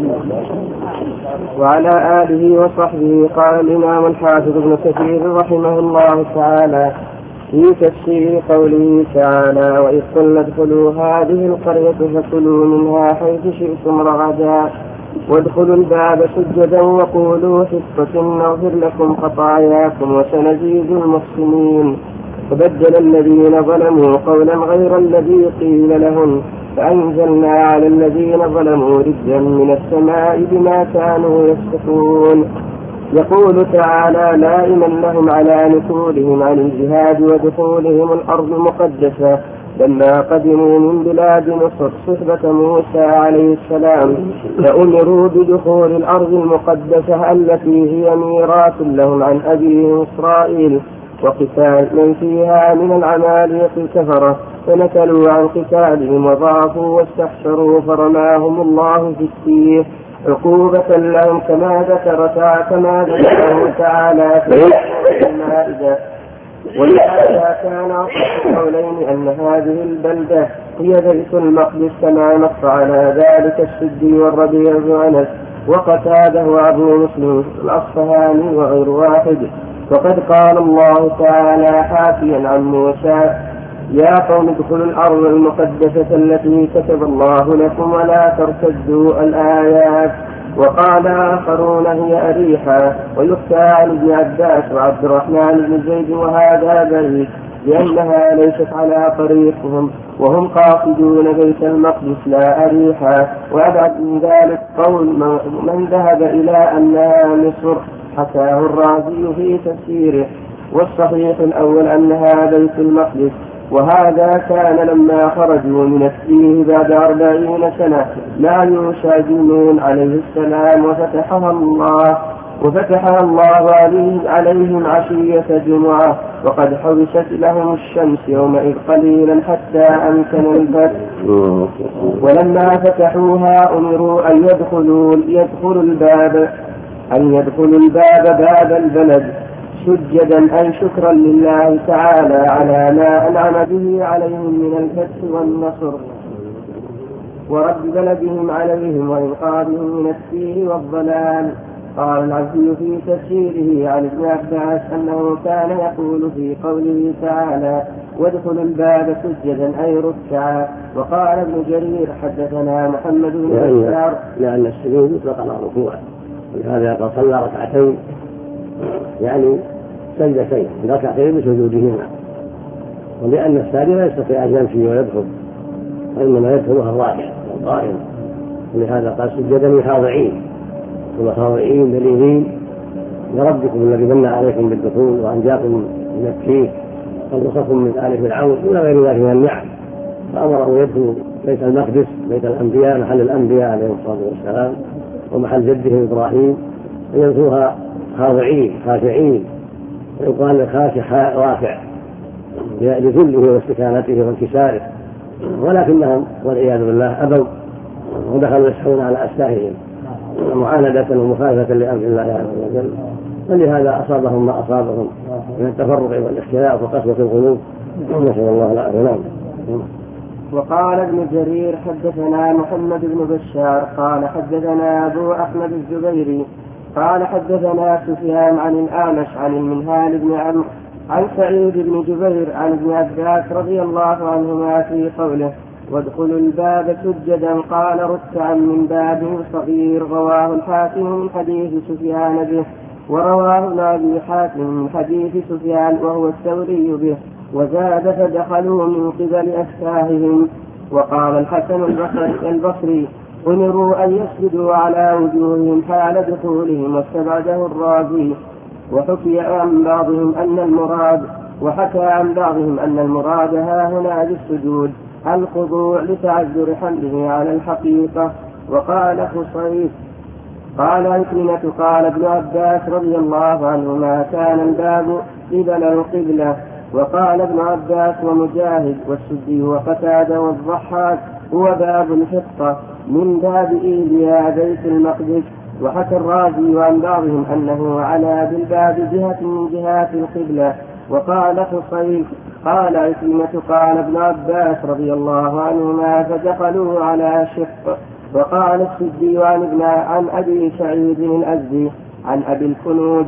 وعلى آله وصحبه. قال الإمام الحافظ ابن كثير رحمه الله تعالى في تفسير قوله تعالى وإذ قلنا ادخلوا هذه القرية فكلوا منها حيث شئتم رغدا وادخلوا الباب سجدا وقولوا حصة نغفر لكم خطاياكم وسنزيد المحسنين. فبدل الذين ظلموا قولا غير الذي قيل لهم فأنزلنا على الذين ظلموا رجزا من السماء بما كانوا يفسقون. يقول تعالى لائما لهم على نفورهم عن الجهاد ودخولهم الأرض المقدسة لما قدموا من بلاد مصر صحبة موسى عليه السلام فأمروا بدخول الأرض المقدسة التي هي ميراث لهم عن أبيهم إسرائيل وقتال من فيها من العمالقة الكفرة فنكلوا عن قتالهم وضعفوا واستحسروا فرماهم الله في السيف عقوبة لهم كما ذكره تعالى في المائدة. ولهذا كان أصح القولين أن هذه البلدة هي بيت المقدس كما نص على ذلك السدي والربيع بن أنس وقتاده وأبو مسلم الأصفهاني وغير واحد. وقد قال الله تعالى حاكيا عن موسى يا قوم ادخلوا الأرض المقدسة التي كتب الله لكم ولا ترتدوا الآيات. وقال آخرون هي أريحة. ويحكى عن ابن عباس وعبد الرحمن بن زيد وهذا بعيد لأنها ليست على طريقهم وهم قاصدون بيت المقدس لا أريحة. وأبعد من ذلك قول من ذهب إلى أنها مصر حكاه الرازي في تفسيره. والصحيح الأول أنها بيت المقدس. وهذا كان لما خرجوا من السيه بعد 40 سنة مع يوشع بن نون عليه السلام وفتحها الله عليهم عشية جمعة وقد حبست لهم الشمس يومئذ قليلا حتى أمكن الفتح. ولما فتحوها أمروا أن يدخلوا الباب باب البلد سجدا أي شكرا لله تعالى على ما أنعم به عليهم من الفتح والنصر ورد بلدهم عليهم وإنقاذهم من السير والضلال. قال العزي في تفسيره عن ابن عباس أنه كان يقول في قوله تعالى وادخلوا الباب سجدا أي ركعا. وقال ابن جرير حدثنا محمد بن بشار لأن السجود يطلق على ركوع ولهذا قال صلى ركعتين يعني سجدتين ركعتين بسجودهما. ولأن الساجد لا يستطيع أن يمشي ويدخل وإنما يدخلها الراكع والقائم ولهذا قال سجدا خاضعين دليلين لربكم الذي من عليكم بالدخول وأنجاكم من التيه وخلصكم من آل فرعون إلى غير ذلك من النعم. فأمره يدخل بيت المقدس بيت الأنبياء محل الأنبياء عليهم الصلاة والسلام ومحل جده إبراهيم، يدخلها خاضعين خاشعين، ويقال الخاشع رافع لذله واستكانته وانكساره، ولكنهم والعياذ بالله أبوا ودخلوا يسحون على أستاههم معاندة ومخالفة لأمر الله عز وجل، فلهذا أصابهم ما أصابهم من التفرق والاختلاف وقسوة القلوب، نسأل الله العافية. وقال ابن جرير حدثنا محمد بن بشار قال حدثنا أبو أحمد الزبيري قال حدثنا سفيان عن الأعمش عن المنهال بن عمرو عن سعيد بن جبير عن ابن عباس رضي الله عنهما في قوله وادخلوا الباب سجدا قال ركعا من باب صغير، رواه الحاكم من حديث سفيان به، ورواه ابن أبي حاتم من حديث سفيان وهو الثوري به، وزاد فدخلوا من قبل أفكاههم. وقال الحسن البصري أمروا أن يسجدوا على وجوههم حال دخولهم، واستبعده الرازي. وحكى عن بعضهم أن المراد ها هنا بالسجود الخضوع لتعذر حمله على الحقيقة. وقال خصيف قال عكرمة قال ابن عباس رضي الله عنهما كان الباب قبل القبلة. وقال ابن عباس ومجاهد والسدي وقتادة والضحاك هو باب الحطة من باب إيليا بيت المقدس. وحكى الرازي عن بعضهم أنه على بالباب جهة من جهات القبلة. وقال خصيف قال عكرمة قال ابن عباس رضي الله عنهما فدخلوا على شق. وقال السدي عن أبي سعيد الأزدي عن أبي الكنود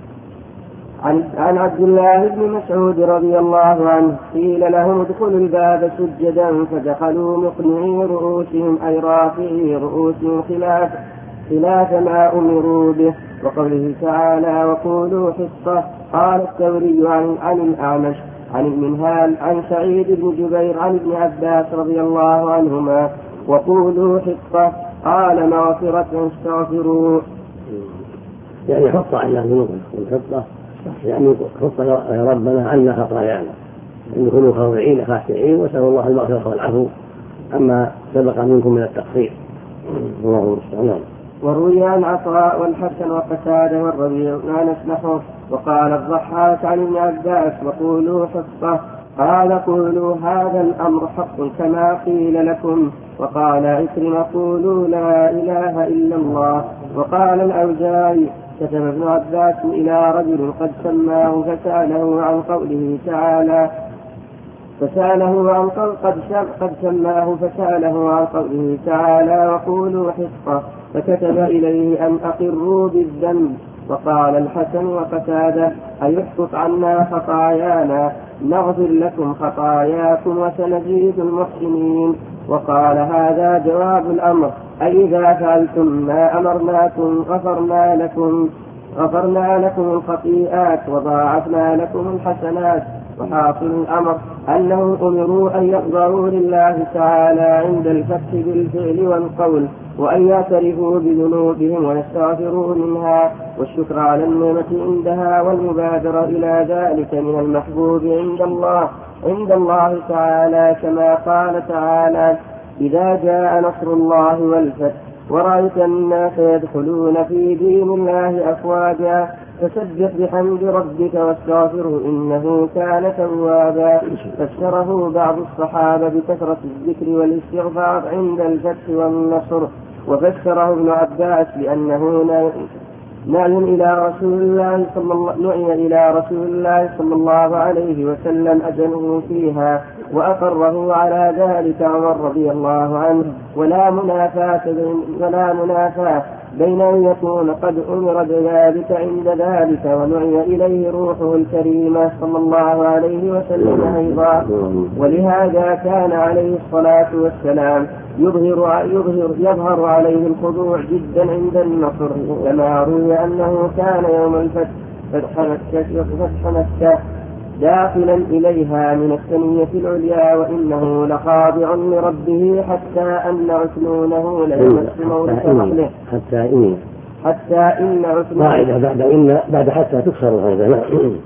عن عبد الله بن مسعود رضي الله عنه قيل لهم ادخلوا الباب سجدا فدخلوا مقنعي رؤوسهم أي رافعي رؤوسهم خلاف ما أمروا به. وقوله تعالى وقولوا حصة قال الثوري عن الأعمش عن المنهال عن سعيد بن جبير عن ابن عباس رضي الله عنهما وقولوا حصة قال مغفرة استغفروا. يعني حط عنا ذنوبنا والحطة يعني حط يا ربنا عنا خطايانا، نكونوا خاضعين خاشعين وسألوا الله المغفرة والعفو عما سبق منكم من التقصير. الله المستعان. وروي عن عطاء والحسن وقتادة والربيع أنس نحوه. وقال الضحاك عن ابن عباس وقولوا حصة قال قولوا هذا الأمر حق كما قيل لكم. وقال عكرمة قولوا لا إله إلا الله. وقال الأوزاعي كتب ابن عباس إلى رجل قد سماه فسأله عن قوله تعالى وقولوا حصة فكتب إليه أن أقروا بالذنب. وقال الحسن وقتادة أيحفظ عنا خطايانا نغفر لكم خطاياكم وسنزيد المحسنين. وقال هذا جواب الأمر أي إذا فعلتم ما أمرناكم غفرنا لكم الخطيئات وضاعفنا لكم الحسنات. وحاصل الأمر أنهم أمروا أن يخضعوا لله تعالى عند الفتح بالفعل والقول، وأن يعترفوا بذنوبهم ويستغفروا منها، والشكر على النعمة عندها والمبادرة إلى ذلك من المحبوب عند الله تعالى، كما قال تعالى إذا جاء نصر الله والفتح ورأيت الناس يدخلون في دين الله أفواجا فسبح بحمد ربك واستغفره إنه كان توابا. فسره بعض الصحابة بكثرة الذكر والاستغفار عند الفتح والنصر، وفسره ابن عباس بأنه نعي إلى رسول الله صلى الله عليه وسلم أجله فيها، وأقره على ذلك عمر رضي الله عنه. ولا منافاة بين أن يكون قد أمر بذلك عند ذلك ونعي إليه روحه الكريمة صلى الله عليه وسلم أيضا. ولهذا كان عليه الصلاة والسلام يظهر عليه الخضوع جدا عند النصر، كما روي أنه كان يوم الفتح فتح مكة داخلا إليها من الثنية العليا وإنه لخاضع لربه حتى أن عثنونه ليمس موضع رحله حتى إن عثمان بعد حتى تكسر هذا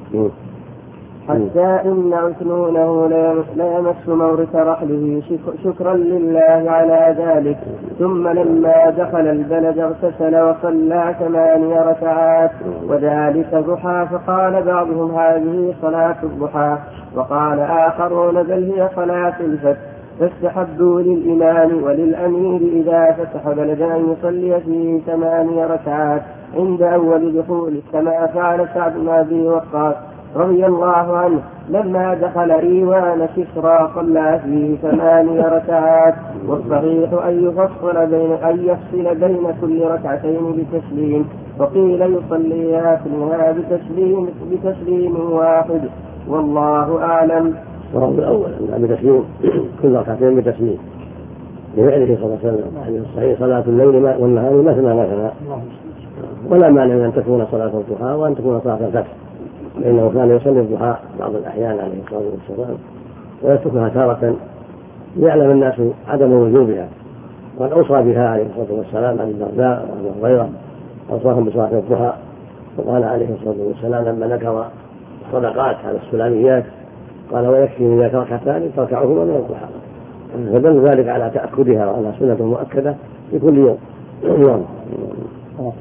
حتى إن عثمونه ليمس مورث رحله شكرا لله على ذلك. ثم لما دخل البلد اغتسل وصلى 8 ركعات وذلك ضحى. فقال بعضهم هذه صلاة الضحى، وقال آخرون بل هي صلاة الفتح. فاستحبوا للإمام وللأمير إذا فتح بلدا أن يصلي فيه 8 ركعات عند أول دخول، كما فعل سعد بن أبي وقاص رضي الله عنه لما دخل إيوان كسرى صلى فيه 8 ركعات. والصحيح أن يفصل بين كل ركعتين بتسليم، وقيل يصلي فيها بتسليم واحد، والله أعلم. الصواب الأول بتسليم كل ركعتين بتسليم لفعله صلى الله عليه وسلم. يعني الصحيح صلاة الليل والنهار مثنى، ولا مانع أن تكون صلاة الضحى وأن تكون صلاة الفتح، لأنه كان يصلي الضحى بعض الأحيان عليه الصلاة والسلام ويتركها تارة يعلم الناس عدم وجوبها. وقد أوصى بها عليه الصلاة والسلام عن الدرداء وعن هريرة، أوصاهم بصلاة الضحى. وقال عليه الصلاة والسلام لما ذكر الصدقات على السلاميات قال ويكفي إذا ركعتان تركعهما من الضحى، فدل ذلك على تأكدها وعلى سنة مؤكدة في كل يوم. صلاة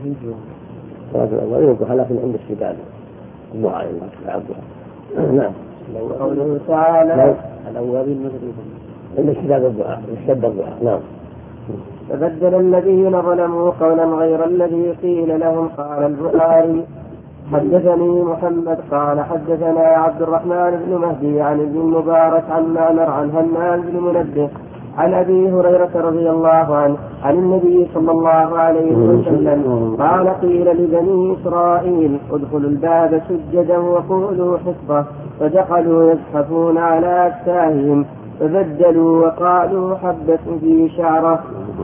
الأولين الضحى لكن عند استدامة الضحى إلا تتعبها. نعم. قوله تعالى الأولين مثل عند استدامة الضحى يشتد الضحى. نعم. فبدل الذين ظلموا قولا غير الذي قيل لهم. قال البخاري حدثني محمد قال حدثنا عبد الرحمن بن مهدي عن ابن المبارك عن معمر عن همام بن منبه عن أبي هريرة رضي الله عنه عن النبي صلى الله عليه وسلم قال قيل لبني إسرائيل ادخلوا الباب سجدا وقولوا حصة، فدخلوا يزحفون على أكتافهم فبدلوا وقالوا حبة في شعرة.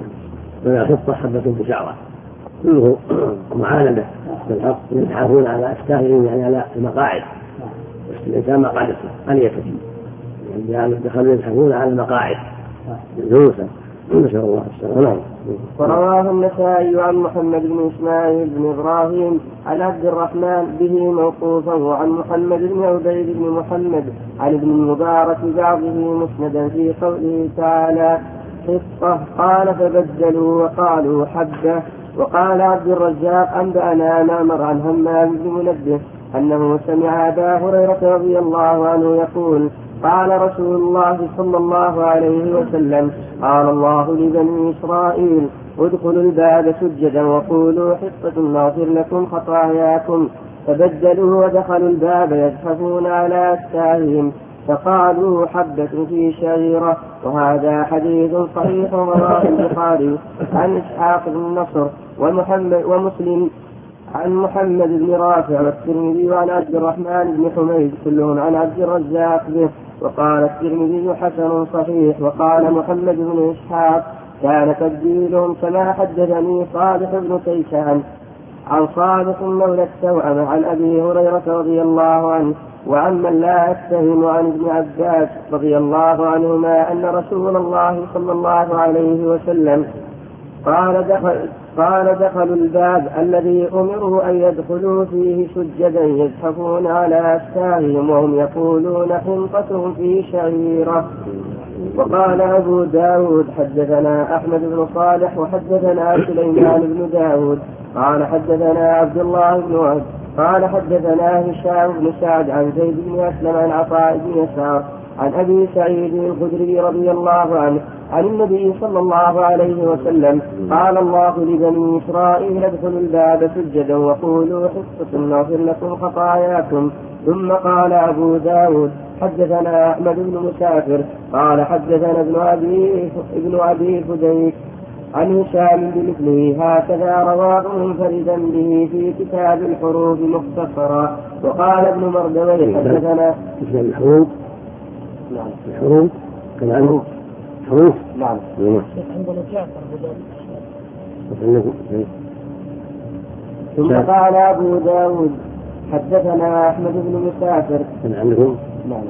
حصة حبة في شعرة كله معاندة بالحق، يزحفون على أكتافهم يعني على المقاعد، الإنسان مقعدته أنيته يعني دخلوا يزحفون على المقاعد جلوسا، نسأل الله السلامة. ورواه النسائي عن محمد بن إسماعيل بن إبراهيم عن عبد الرحمن به موقوفا، وعن محمد بن عبيد بن محمد عن ابن المبارك بعضه مسندا في قوله تعالى حصة قال فبدلوا وقالوا حبة. وقال عبد الرزاق أنبأنا معمر عن همام بن منبه أنه سمع أبا هريرة رضي الله عنه يقول قال رسول الله صلى الله عليه وسلم قال الله لبني إسرائيل ادخلوا الباب سجدا وقولوا حصة نغفر لكم خطاياكم، فبدلوا ودخلوا الباب يزحفون على أكتافهم فقالوا حبة في شعيرة. وهذا حديث صحيح رواه البخاري عن إسحاق بن نصر ومسلم عن محمد بن رافع والترمذي وعن عبد الرحمن بن حميد كلهم عن عبد الرزاق به. وقال الترمذي حسن صحيح. وقال محمد بن إسحاق كان تبديلهم كما حدثني صالح بن كيسان عن صالح مولى التوأم عن أبي هريرة رضي الله عنه وعمن لا يتهم عن ابن عباس رضي الله عنهما أن رسول الله صلى الله عليه وسلم قال دخلوا الباب الذي أمروا أن يدخلوا فيه سجدا يزحفون على أكتافهم وهم يقولون حنطة في شعيرة. وقال أبو داود حدثنا أحمد بن صالح وحدثنا سليمان بن داود قال حدثنا عبد الله بن وهب قال حدثنا هشام بن سعد عن زيد بن أسلم عن عطاء بن يسار عن أبي سعيد الخدري رضي الله عنه عن النبي صلى الله عليه وسلم قال الله لبني إسرائيل ادخلوا الباب سجدا وقولوا حصة نغفر لكم خطاياكم. ثم قال أبو داود حدثنا أحمد بن مسافر قال حدثنا ابن أبي فديك عن هشام بمثله هكذا رواه منفردا به في كتاب الحروف مختصرا. وقال ابن مردوي حدثنا الحروف كمان حروف نعم ثم قال أبو داود حدثنا أحمد بن مسافر كان عندكم نعم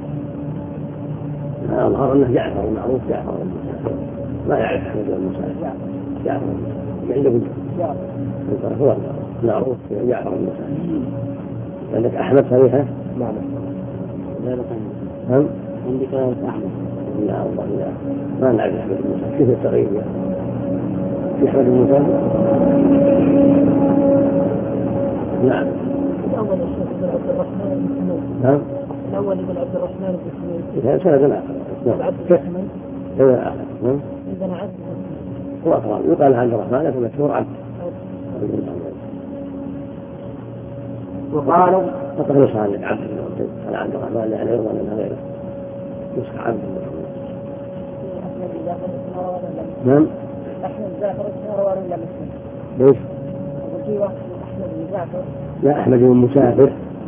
أظهر أنه جعفر معروف جعفر ما يعرف أحمد بن مسافر جعفر عندكم هو معروف جعفر بن موسى. عندك أحمد صحيحة؟ نعم. هم؟ عندي كذلك أحمد. لا والله لا ما نعرف أحمد بن موسى. كيف التغيير يعني؟ في أحمد بن موسى؟ نعم. الأول الشيخ بن عبد الرحمن بن سنون. نعم. الأول بن عبد الرحمن بن سنون. إذا سند آخر. عبد الرحمن. سند آخر. نعم. عندنا عبد. هو أكرم يقال عبد الرحمن لكن مشهور عبد. وقال فقد نسخ عن عبد قال عبد الرحمن يعني يرضى منها غيره نسخ عبد نعم. أحمد جعفر اسمه رواه ولا مسلم؟ ليش؟ وفي واحد أحمد بن جعفر. لا أحمد بن مسافر.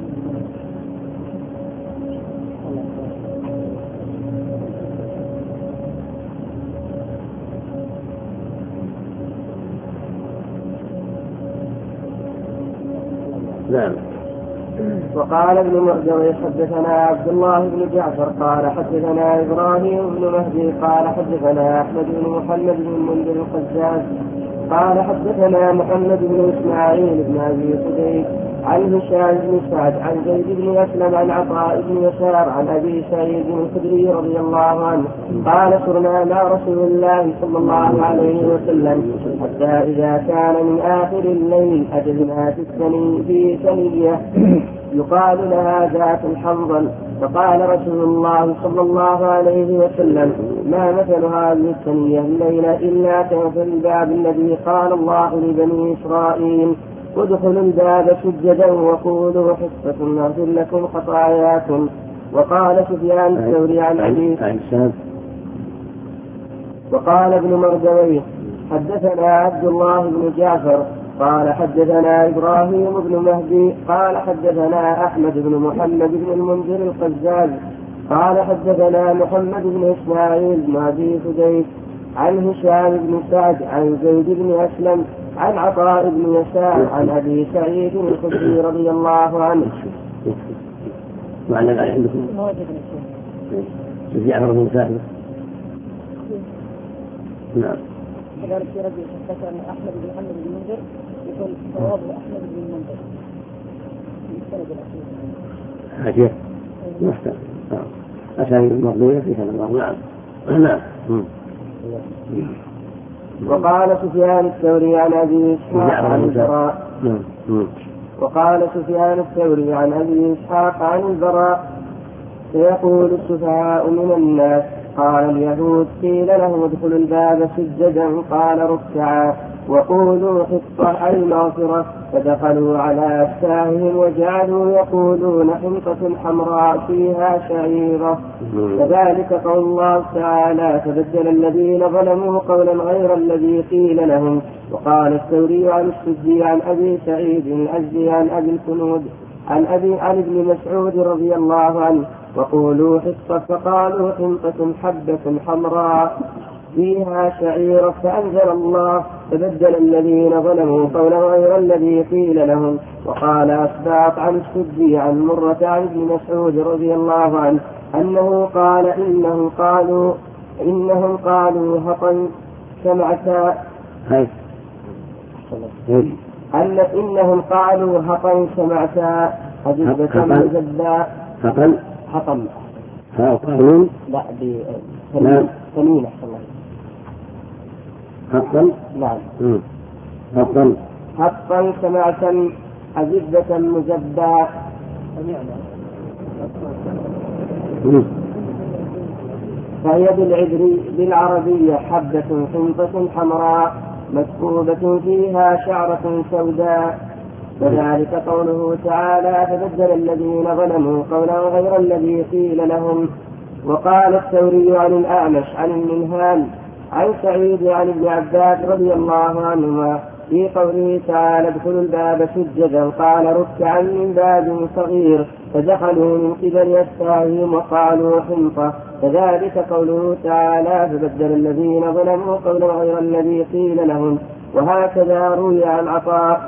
نعم. وقال ابن مردوي حدثنا عبد الله بن جعفر قال حدثنا إبراهيم بن مهدي قال حدثنا أحمد بن محمد بن المنذر القزاز قال حدثنا محمد بن إسماعيل بن أبي قديس عن هشام بن سعد عن زيد بن أسلم عن عطاء بن يسار عن أبي سعيد الخدري رضي الله عنه قال سرنا مع رسول الله صلى الله عليه وسلم حتى إذا كان من آخر الليل أتينا في ثنية يقال لها ذات الحنظل فقال رسول الله صلى الله عليه وسلم ما مثل هذه الثنية الليلة إلا كمثل الباب الذي قال الله لبني إسرائيل ادخلوا الباب سجدا وقولوا حصة نغفر لكم خطاياكم. وقال سفيان الثوري عن أبي وقال ابن مردويه حدثنا عبد الله بن جعفر قال حدثنا إبراهيم بن مهدي قال حدثنا أحمد بن محمد بن المنذر القزاز قال حدثنا محمد بن إسماعيل بن أبي خديس عن هشام بن سعد عن زيد بن أسلم عن عطاء بن يسار عن أبي سعيد الخدري رضي الله عنه. معنى الآية عندكم؟ جعفر بن مسافر. نعم. كذلك في رجل ذكر أن أحمد بن محمد بن المنذر يقول صواب أحمد بن المنذر في السند الأخير. حاجة محتاج. أسامي مرضية في سنة الله. نعم. نعم. وقال سفيان الثوري عن أبي إسحاق عن البراء وقال سفيان الثوري عن أبي إسحاق عن البراء سيقول السفهاء من الناس قال اليهود قيل لهم ادخلوا الباب سجدا قال ركعا وقولوا حطة أي مغفرة فدخلوا على أفساههم وجعلوا يقولون حنطة حمراء فيها شعيرة كذلك قول الله تعالى فبدل الذين ظلموا قولا غير الذي قيل لهم. وقال الثوري عن السدي عن أبي سعيد الأزدي عن أبي الكنود عن ابن مسعود رضي الله عنه وقولوا حصة فقالوا حنطة حبة حمراء فيها شعيرة فأنزل الله فبدل الذين ظلموا قولا غير الذي قيل لهم. وقال أسباط عن السدي عن مرة عن ابن مسعود رضي الله عنه أنه قال إنهم قالوا هطا سمعتا إنهم قالوا هطا سمعتا حديثة مزدا حطم قانون لا بثمين أحسن الله حقا نعم حقا سمعتا أزبة مزدا فهي بالعربية حبة حنطة حمراء مسكوبة فيها شعرة سوداء وذلك قوله تعالى فبدل الذين ظلموا قولا غير الذي قيل لهم. وقال الثوري عن الأعمش عن المنهال عن سعيد عن ابن عباس رضي الله عنهما في قوله تعالى ادخلوا الباب سجدا قال ركعا من باب صغير فدخلوا من قبل أفواههم وقالوا حنطة كذلك قوله تعالى فبدل الذين ظلموا قولا غير الذي قيل لهم. وهكذا روي عن عطاء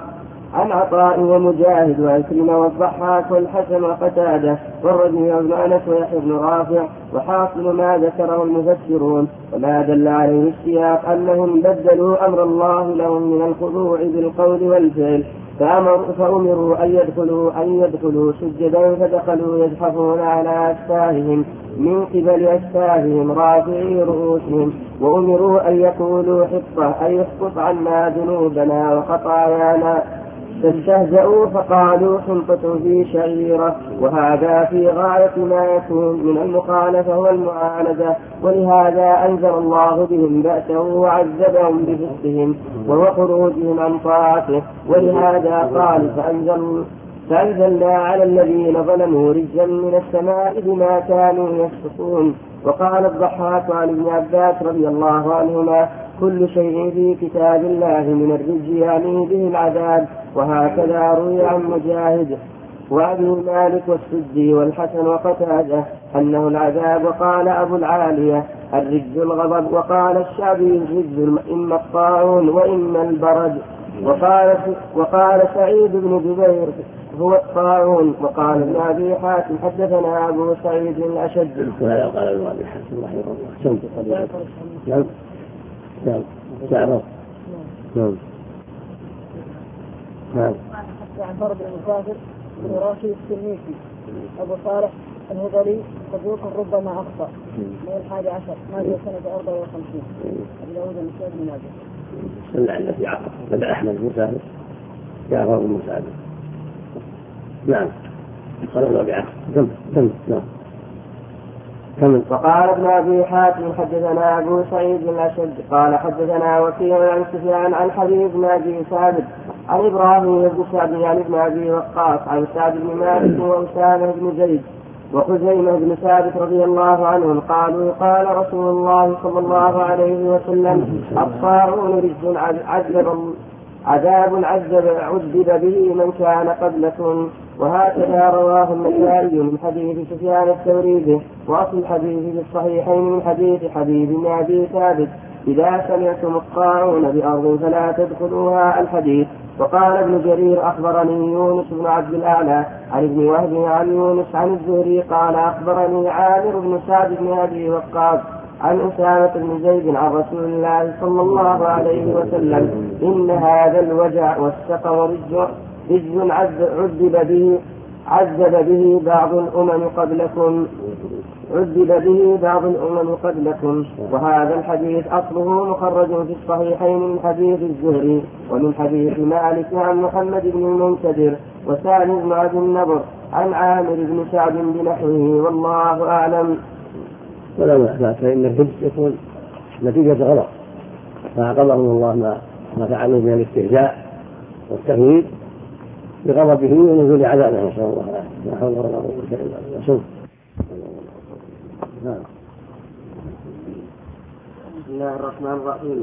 عن عطاء ومجاهد وعكرمة والضحاك والحسن وقتادة والربيع بن أنس ويحيى بن رافع. وحاصل ما ذكره المفسرون وما دل عليه السياق أنهم بدلوا أمر الله لهم من الخضوع بالقول والفعل، فأمروا أن يدخلوا سجدا فدخلوا يزحفون على أشفاههم من قبل أشفاههم رافعي رؤوسهم، وأمروا أن يقولوا حطة أي اسقط عنا ذنوبنا وخطايانا، فاستهزأوا فقالوا حنطة في شعيرة، وهذا في غاية ما يكون من المخالفة والمعاندة، ولهذا أنزل الله بهم بأسه وعذبهم بفسقهم وخروجهم عن طاعته، ولهذا قال فأنزلنا على الذين ظلموا رجزا من السماء بما كانوا يفسقون. وقال الضحاك عن ابن عباس رضي الله عنهما كل شيء في كتاب الله من الرجز يعني به العذاب. وهكذا روي عن مجاهد وأبي مالك والسدي والحسن وقتادة أنه العذاب. وقال أبو العالية الرجز الغضب. وقال الشعبي الرجز إما الطاعون وإما البرد. وقال سعيد بن جبير هو الطاعون. وقال ابن أبي حاتم حدثنا أبو سعيد الأشد. وهذا قال ابن أبي حاتم رحمه الله سمت قليلا. نعم عن فرد المسافر بن راشد السلميسي أبو صالح الهذلي صدوق ربما أخطأ من 11 مات سنة 54 أبي داود النسائي بن ماجه. سمع التي عقب بدأ أحمد المسافر جعفر بن مسافر. نعم قال ابن أبي عاصم كمل. وقال ابن أبي حاتم حدثنا أبو سعيد الأشد قال حدثنا وكيع عن سفيان عن حبيب بن أبي ثابت عن إبراهيم بن سعد عن ابن أبي وقاص عن سعد بن مالك وأسامة بن زيد وخزيمة بن ثابت رضي الله عنهم قالوا قال رسول الله صلى الله عليه وسلم الطاعون رجز عذاب عذب به من كان قبلكم. وهكذا رواه النسائي من حديث سفيان الثوري به. وأصل الحديث في الصحيحين من حديث حبيب بن أبي ثابت إذا سمعتم الطاعون بأرض فلا تدخلوها الحديث. وقال ابن جرير أخبرني يونس بن عبد الأعلى عن ابن وهب عن يونس عن الزهري قال أخبرني عامر بن سعد بن أبي وقاص عن أسامة بن زيد عن رسول الله صلى الله عليه وسلم إن هذا الوجع والسقم رجز عذب به بعض الأمم قبلكم. وهذا الحديث أصله مخرج في الصحيحين من حديث الزهري ومن حديث مالك عن محمد بن المنكدر وسالم بن عبد النضر عن عامر بن سعد بنحوه والله أعلم. ولا بأس فإن الحج يكون نتيجة غلط فعاقبهم الله ما فعلوا من الاستهزاء والتهويل بغضبه ونزول عذابه نسأل الله العافية. لا حول ولا قوة إلا بالله. بسم الله الرحمن الرحيم.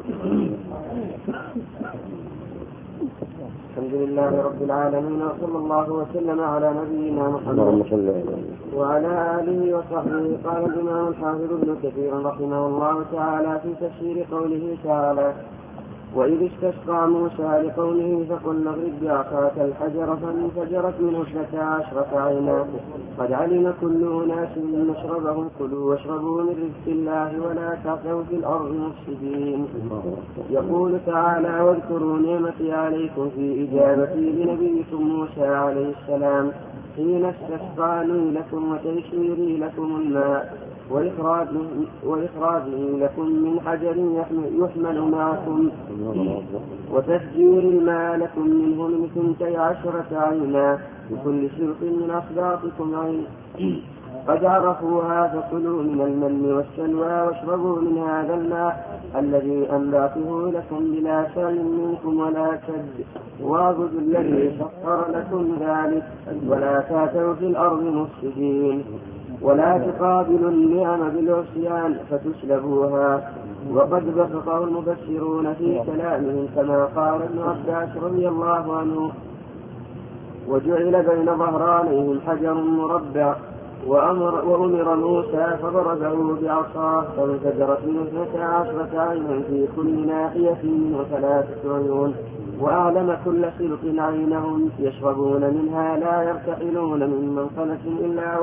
الحمد لله رب العالمين وصلى الله وسلم على نبينا محمد وعلى آله وصحبه. قال الإمام الحافظ ابن كثير رحمه الله تعالى في تفسير قوله تعالى وإذ استسقى موسى لقومه فقل اضرب بعصاك الحجر فانفجرت منه 12 عينا قد علم كل أناس مشربهم كلوا واشربوا من رزق الله ولا تعثوا في الأرض مفسدين. يقول تعالى واذكروا نعمتي عليكم في إجابتي لنبيكم موسى عليه السلام حين استسقاني لكم وتيسيري لكم الماء وإخراجه لكم من حجر يحمل معكم وتفجير الماء لكم منه من 12 عينا بكل شرق من أصداقكم عين قد عرفوها فكلوا من المن والسلوى واشربوا من هذا الماء الذي أنباته لكم بلا سعي منكم ولا كد واعبدوا الذي سخر لكم ذلك ولا تأتوا في الأرض مفسدين ولا تقابلوا النعم بالعصيان فتسلبوها. وقد بسطه المبشرون في كلامهم كما قال ابن عباس رضي الله عنه وجعل بين ظهرانيهم حجر مربع وأمر موسى فضربه بعصاه فانفجرت منه 12 عينا في كل ناحية منه 3 عيون وأعلم كل خلق عينهم يشربون منها لا يرتحلون من منقلة إلا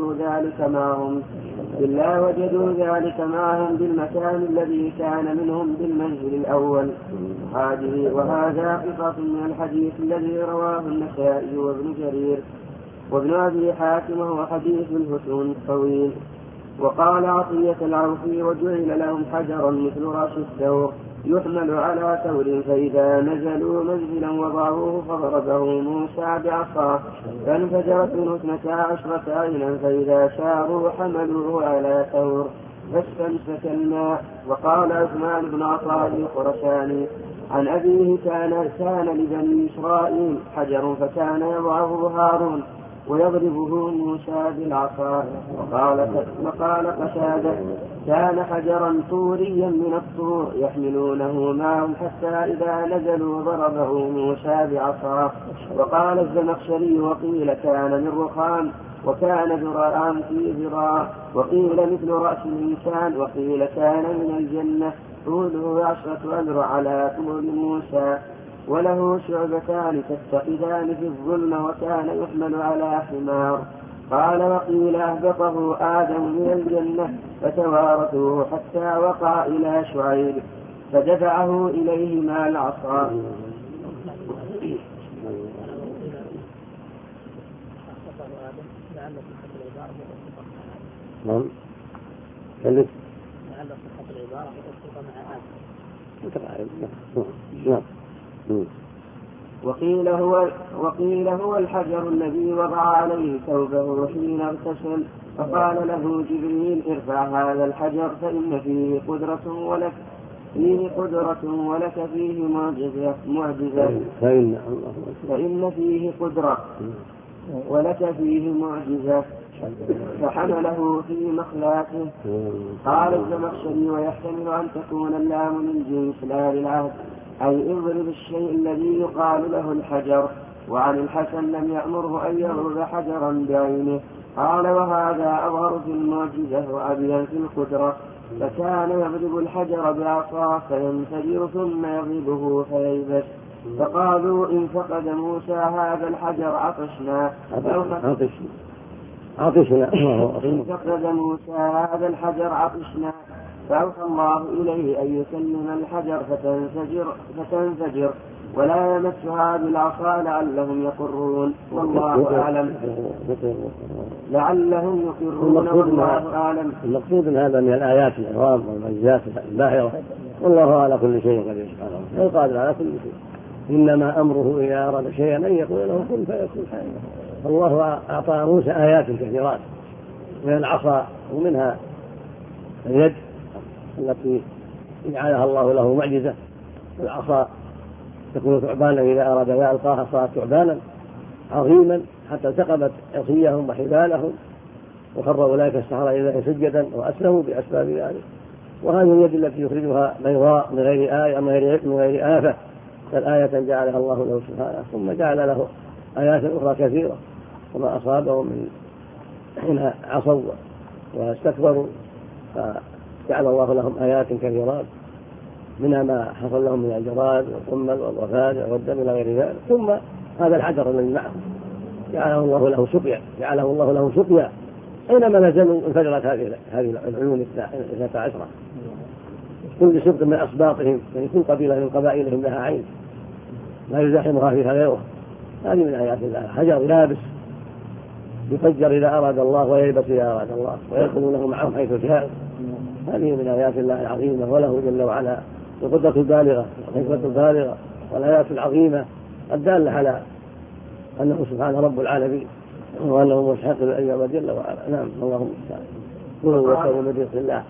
وجدوا ذلك معهم بالمكان الذي كان منهم بالمنزل الأول. وهذا قطعة من الحديث الذي رواه النسائي وابن جرير وابن أبي حاتم وهو حديث الفتون الطويل. وقال عطية العوفي وجعل لهم حجرا مثل رأس الثور يحمل على ثور فإذا نزلوا منزلا وضعوه فضربه موسى بعصاه فانفجرت منه 12 عينا فإذا شاروا حملوه على ثور فاستمسك الماء. وقال عثمان بن عطاء الخرساني عن أبيه كان لبني إسرائيل حجر فكان يضعه هارون ويضربه موسى بالعصا. وقال قتادة كان حجرا طوريا من الطور يحملونه معهم حتى إذا نزلوا ضربه موسى بعصاه. وقال الزمخشري وقيل كان من رخام وكان ذراعا في ذراع وقيل مثل رأس الإنسان وقيل كان من الجنة طوله 10 أذرع على طول موسى وله شعبتان تتخذان في الظلم وكان يحمل على حمار. قال وقيل أهبطه آدم من الجنة فتوارثوه حتى وقع إلى شعيب فدفعه إليه مع العصا. وقيل هو الحجر الذي وضع عليه ثوبه حين اغتسل فقال له جبريل ارفع هذا الحجر فإن فيه قدرة ولك فيه معجزة فإن فيه قدرة ولك فيه معجزة فحمله في مخلاته. قال الزمخشري ويحتمل أن تكون اللام من جنس لا للعهد أي اضرب الشيء الذي يقال له الحجر. وعن الحسن لم يأمره أن يضرب حجرا بعينه. قال وهذا أظهر في المعجزة وأبين في القدرة فكان يضرب الحجر بعصاه فينفجر ثم يضربه فييبس. فقالوا إن فقد موسى هذا الحجر عطشنا إن فقد موسى هذا الحجر عطشنا فأوحى الله إليه أن يكلم الحجر فتنفجر ولا يمسها بالعصا لعلهم يقرون والله أعلم. والله أعلم. المقصود من هذا من الآيات العظام والمعجزات الباهرة والله على كل شيء قدير سبحانه وقادر على كل شيء. إنما أمره إذا أراد شيئا أن يقول له كن فيكون. الله أعطى موسى آيات كثيرات من العصا ومنها اليد التي جعلها الله له معجزة. العصا تكون ثعبانا إذا أراد أن يلقاها صارت ثعبانا عظيما حتى التقمت عصيهم وحبالهم وخر أولئك السحرة إليه سجدا وأسلموا بأسباب ذلك. وهذه اليد التي يخرجها بيضاء من غير آفة فالآية جعلها الله له سبحانه ثم جعل له آيات أخرى كثيرة وما أصابهم من حين عصوا واستكبروا فجعل الله لهم آيات كثيرات منها ما حصل لهم من الجراد والقمل والضفادع والدم إلى غير ذلك. ثم هذا الحجر الذي معه جعله الله له سقيا أينما نزلوا انفجرت هذه العيون 12 كل سبط من أسباطهم يعني كل قبيلة من قبائلهم لها عين لا يزاحمها فيها غيره. هذه من آيات الله. حجر يابس يفجر إذا أراد الله وييبس إذا أراد الله ويدخلونه معهم حيث شاء. هذه من آيات الله العظيمة وله جل وعلا القدرة البالغة والحكمة البالغة والآيات العظيمة الدالة على أنه سبحانه رب العالمين وأنه مستحق أن يعبد جل وعلا. نعم اللهم المستعان. كلوا واشربوا من رزق الله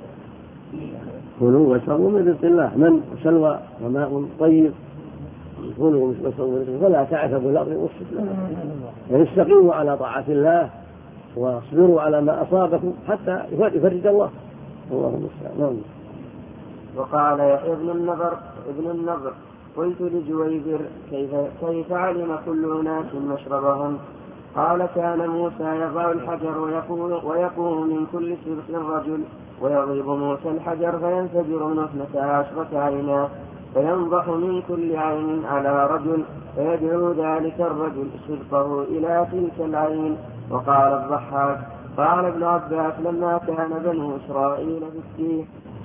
من سلوى وماء طيب كلوا واشربوا من رزق ولا تعثوا في الأرض مفسدين. يعني استقيموا على طاعة الله واصبروا على ما أصابكم حتى يفرج الله. اللهم المستعان. وقال يحيى ابن النضر قلت لجويبر كيف علم كل أناس مشربهم قال كان موسى يضع الحجر ويقوم من كل سبط رجل، ويضرب موسى الحجر فينفجر منه 12 عينا، فينضح من كل عين على رجل، فيدعو ذلك الرجل سبطه إلى تلك العين. وقال الضحاك قال ابن عباس لما كان بنو إسرائيل في التيه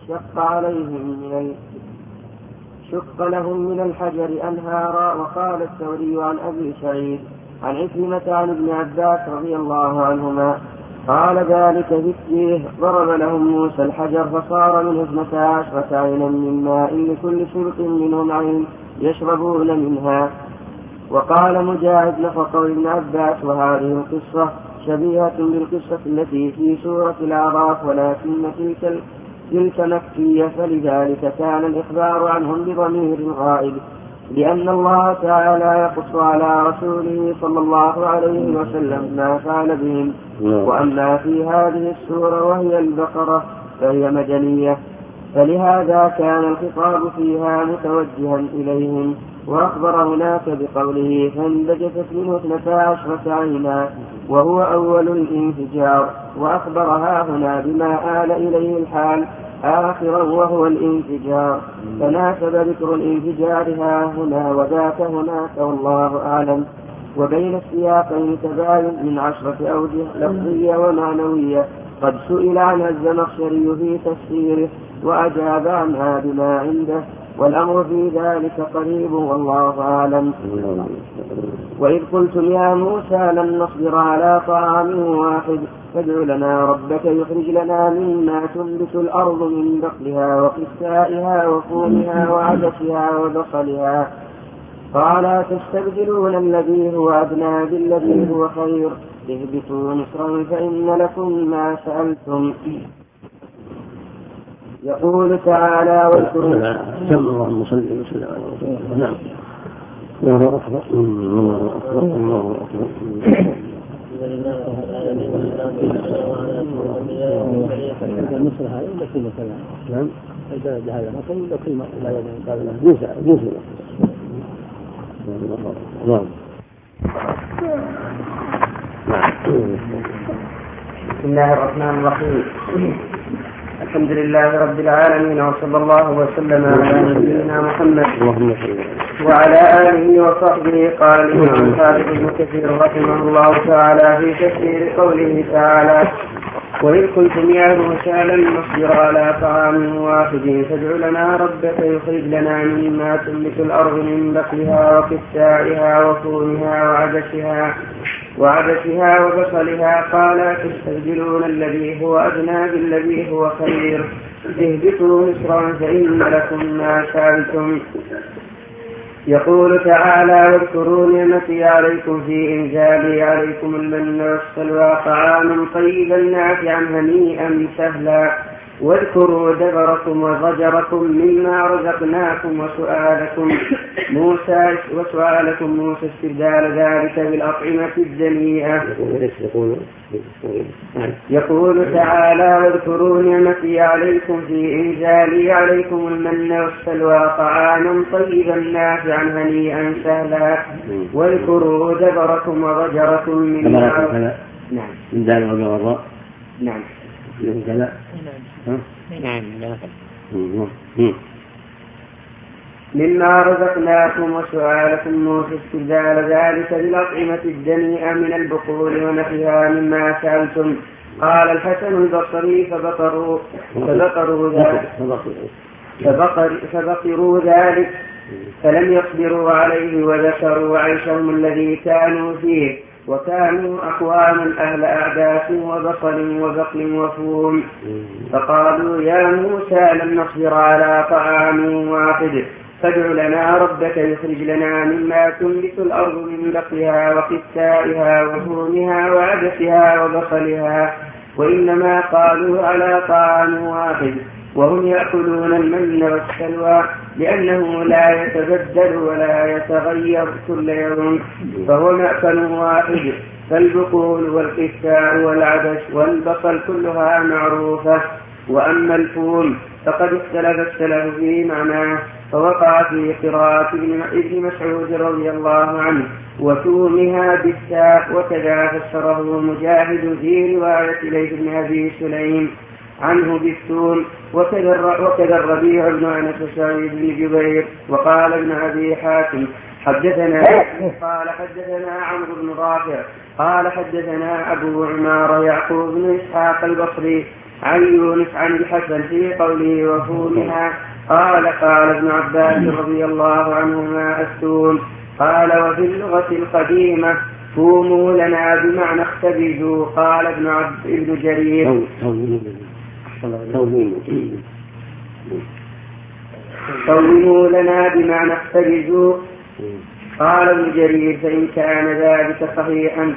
شق لهم من الحجر أنهارا. وقال الثوري عن أبي سعيد عن عكرمة عن ابن عباس رضي الله عنهما قال ذلك في التيه ضرب لهم موسى الحجر فصار منه 12 عينا من ماء لكل سبط منهم عين يشربون منها. وقال مجاهد نفق ابن عباس وهذه القصة شبيهة بالقصة التي في سورة الأعراف ولكن تلك مكية، فلذلك كان الإخبار عنهم بضمير غائب، لأن الله تعالى يقص على رسوله صلى الله عليه وسلم ما فعل بهم. وأما في هذه السورة وهي البقرة فهي مدنية، فلهذا كان الخطاب فيها متوجها إليهم. وأخبر هناك بقوله فانبجست منه 12 عينا وهو أول الانفجار، وأخبرها هنا بما آل إليه الحال آخرا وهو الانفجار، فناسب ذكر الانفجار هنا وذاك هناك والله أعلم. وبين السياقين تباين من 10 أوجه لفظية ومعنوية قد سئل عنها الزمخشري في تفسيره وأجاب عنها بما عنده، والأمر في ذلك قريب والله أعلم. وإذ قلتم يا موسى لن نصبر على طعام واحد فادع لنا ربك يخرج لنا مما تنبت الأرض من بقلها وقثائها وفومها وعدسها وبصلها قال تستبدلون الذي هو أدنى بالذي هو خير اهبطوا مصرا فإن لكم ما سألتم. يقول تعالى واذكروا اللهم صل وسلم على رسول الله. نعم الله أكبر الله أكبر الله أكبر. نعم هذا مثل كلمة لا جنس نعم. بسم الله الرحمن الرحيم. الحمد لله رب العالمين وصلى الله وسلم على نبينا محمد وعلى آله وصحبه. قال الإمام الحافظ ابن كثير رحمه الله تعالى في تفسير قوله تعالى وإذ قلتم يا موسى لن نصبر على طعام واحد فادع لنا ربك يخرج لنا مما تنبت الأرض من بقلها وقثائها وفومها وعدسها وبصلها قال تستبدلون الذي هو أدنى بالذي هو خير اهبطوا مصرا فإن لكم ما سألتم. يقول تعالى واذكروا نعمتي عليكم في إنزالي عليكم المن والسلوى طعاما طيبا نافعا هنيئا سهلا واذكروا دبركم وضجركم مما رزقناكم وسؤالكم موسى استبدال ذلك بالأطعمة الدنيئة. يقول تعالى واذكروا نعمتي عليكم في إنزالي عليكم المن والسلوى طعاما طيبا نافعا هنيئا سهلا واذكروا دبركم وضجركم مما مما رزقناكم وسؤالكم موسى استبدال ذلك بالأطعمة الدنيئة من البقول ونحيها مما سألتم. قال الحسن البصري فبقروا ذلك فلم يصبروا عليه وذكروا عيشهم الذي كانوا فيه وكانوا أقواما أهل أعداس وبصل وبقل وفوم فقالوا يا موسى لن نصبر على طعام واحد فادع لنا ربك يخرج لنا مما تنبت الأرض من بقلها وقثائها وفومها وعدسها وبصلها وإنما قالوا على طعام واحد وهم يأكلون المن والسلوى لأنه لا يتبدل ولا يتغير كل يوم فهو مأكل واحد. فالبقول والقثاء والعدس والبصل كلها معروفة وأما الفول فقد اختلف السلف في معناه، فوقع في قراءة ابن مسعود رضي الله عنه وتومها بالتاء، وكذا فسره مجاهد في رواية ليث بن أبي سليم عنه بالثوم، وكذا الربيع بن أنس وسعيد بن جبير. وقال ابن أبي حاتم قال حدثنا عمرو بن رافع قال حدثنا أبو عمارة يعقوب بن إسحاق البصري عن يونس عن الحسن في قوله وفومها قال ابن عباس رضي الله عنهما الثوم. قال وفي اللغة القديمة فوموا لنا بمعنى اختبزوا. قال ابن جرير صوموا لنا بمعنى اختبزوا. قال ابن جرير فإن كان ذلك صحيحا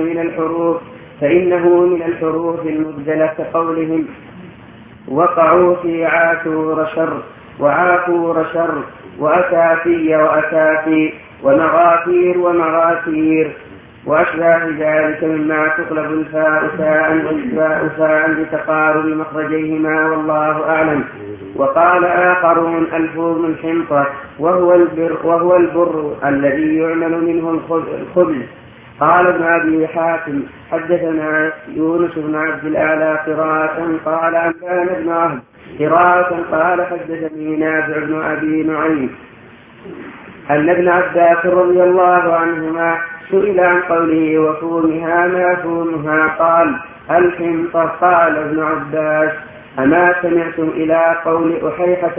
فإنه من الحروف المبدلة كقولهم وقعوا في عاشور شر وعافور شر وأسافي وأسافي ومغافير ومغافير وأشباه ذلك مما تقلب الفاء ساء والفاء ساء لتقارب مخرجيهما والله أعلم. وقال آخرون الفوم الحنطة وهو البر الذي يعمل منه الخبز. قال ابن أبي حاتم حدثنا يونس بن عبد الأعلى قراءة قال أنبأنا ابن عهد قراءة قال حدثني نافع بن أبي نعيم أن ابن عباس رضي الله عنهما سئل عن قوله وفومها ما فومها قال الحنطة. قال ابن عباس أما سمعتم إلى قول أحيحة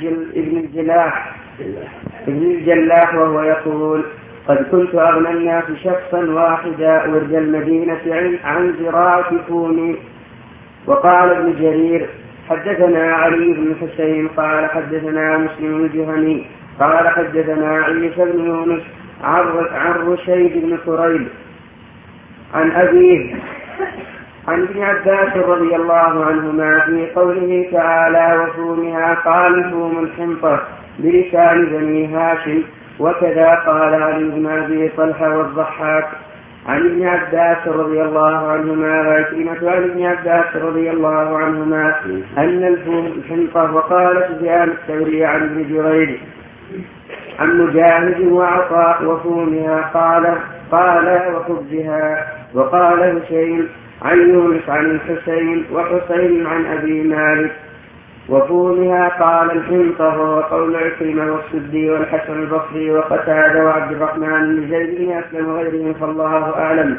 ابن الجلاح وهو يقول قد كنت أغنى الناس شخصا واحدا ورد المدينة عن زراعة فومي. وقال ابن جرير حدثنا علي بن حسين قال حدثنا مسلم الجهني قال حدثنا عيسى بن يونس عن رشيد بن كريب عن أبيه عن ابن عباس رضي الله عنهما في قوله تعالى وفومها قال فوم الحنطة بلسان بني هاشم. وكذا قال علي بن أبي طلحة والضحاك عن ابن عباس رضي الله عنهما وعكرمة عن ابن عباس رضي الله عنهما أن الفوم الحنطة. وقال سفيان الثوري عن ابن جريج عن مجاهد وعطاء وفومها قال وخبزها. وقال هشيم عن يونس عن الحسين وحسين عن أبي مالك وفومها قال الحنطة. وقول عكرمة والسدي والحسن البصري وقتادة وعبد الرحمن بن زيد بن أسلم وغيرهم فالله أعلم.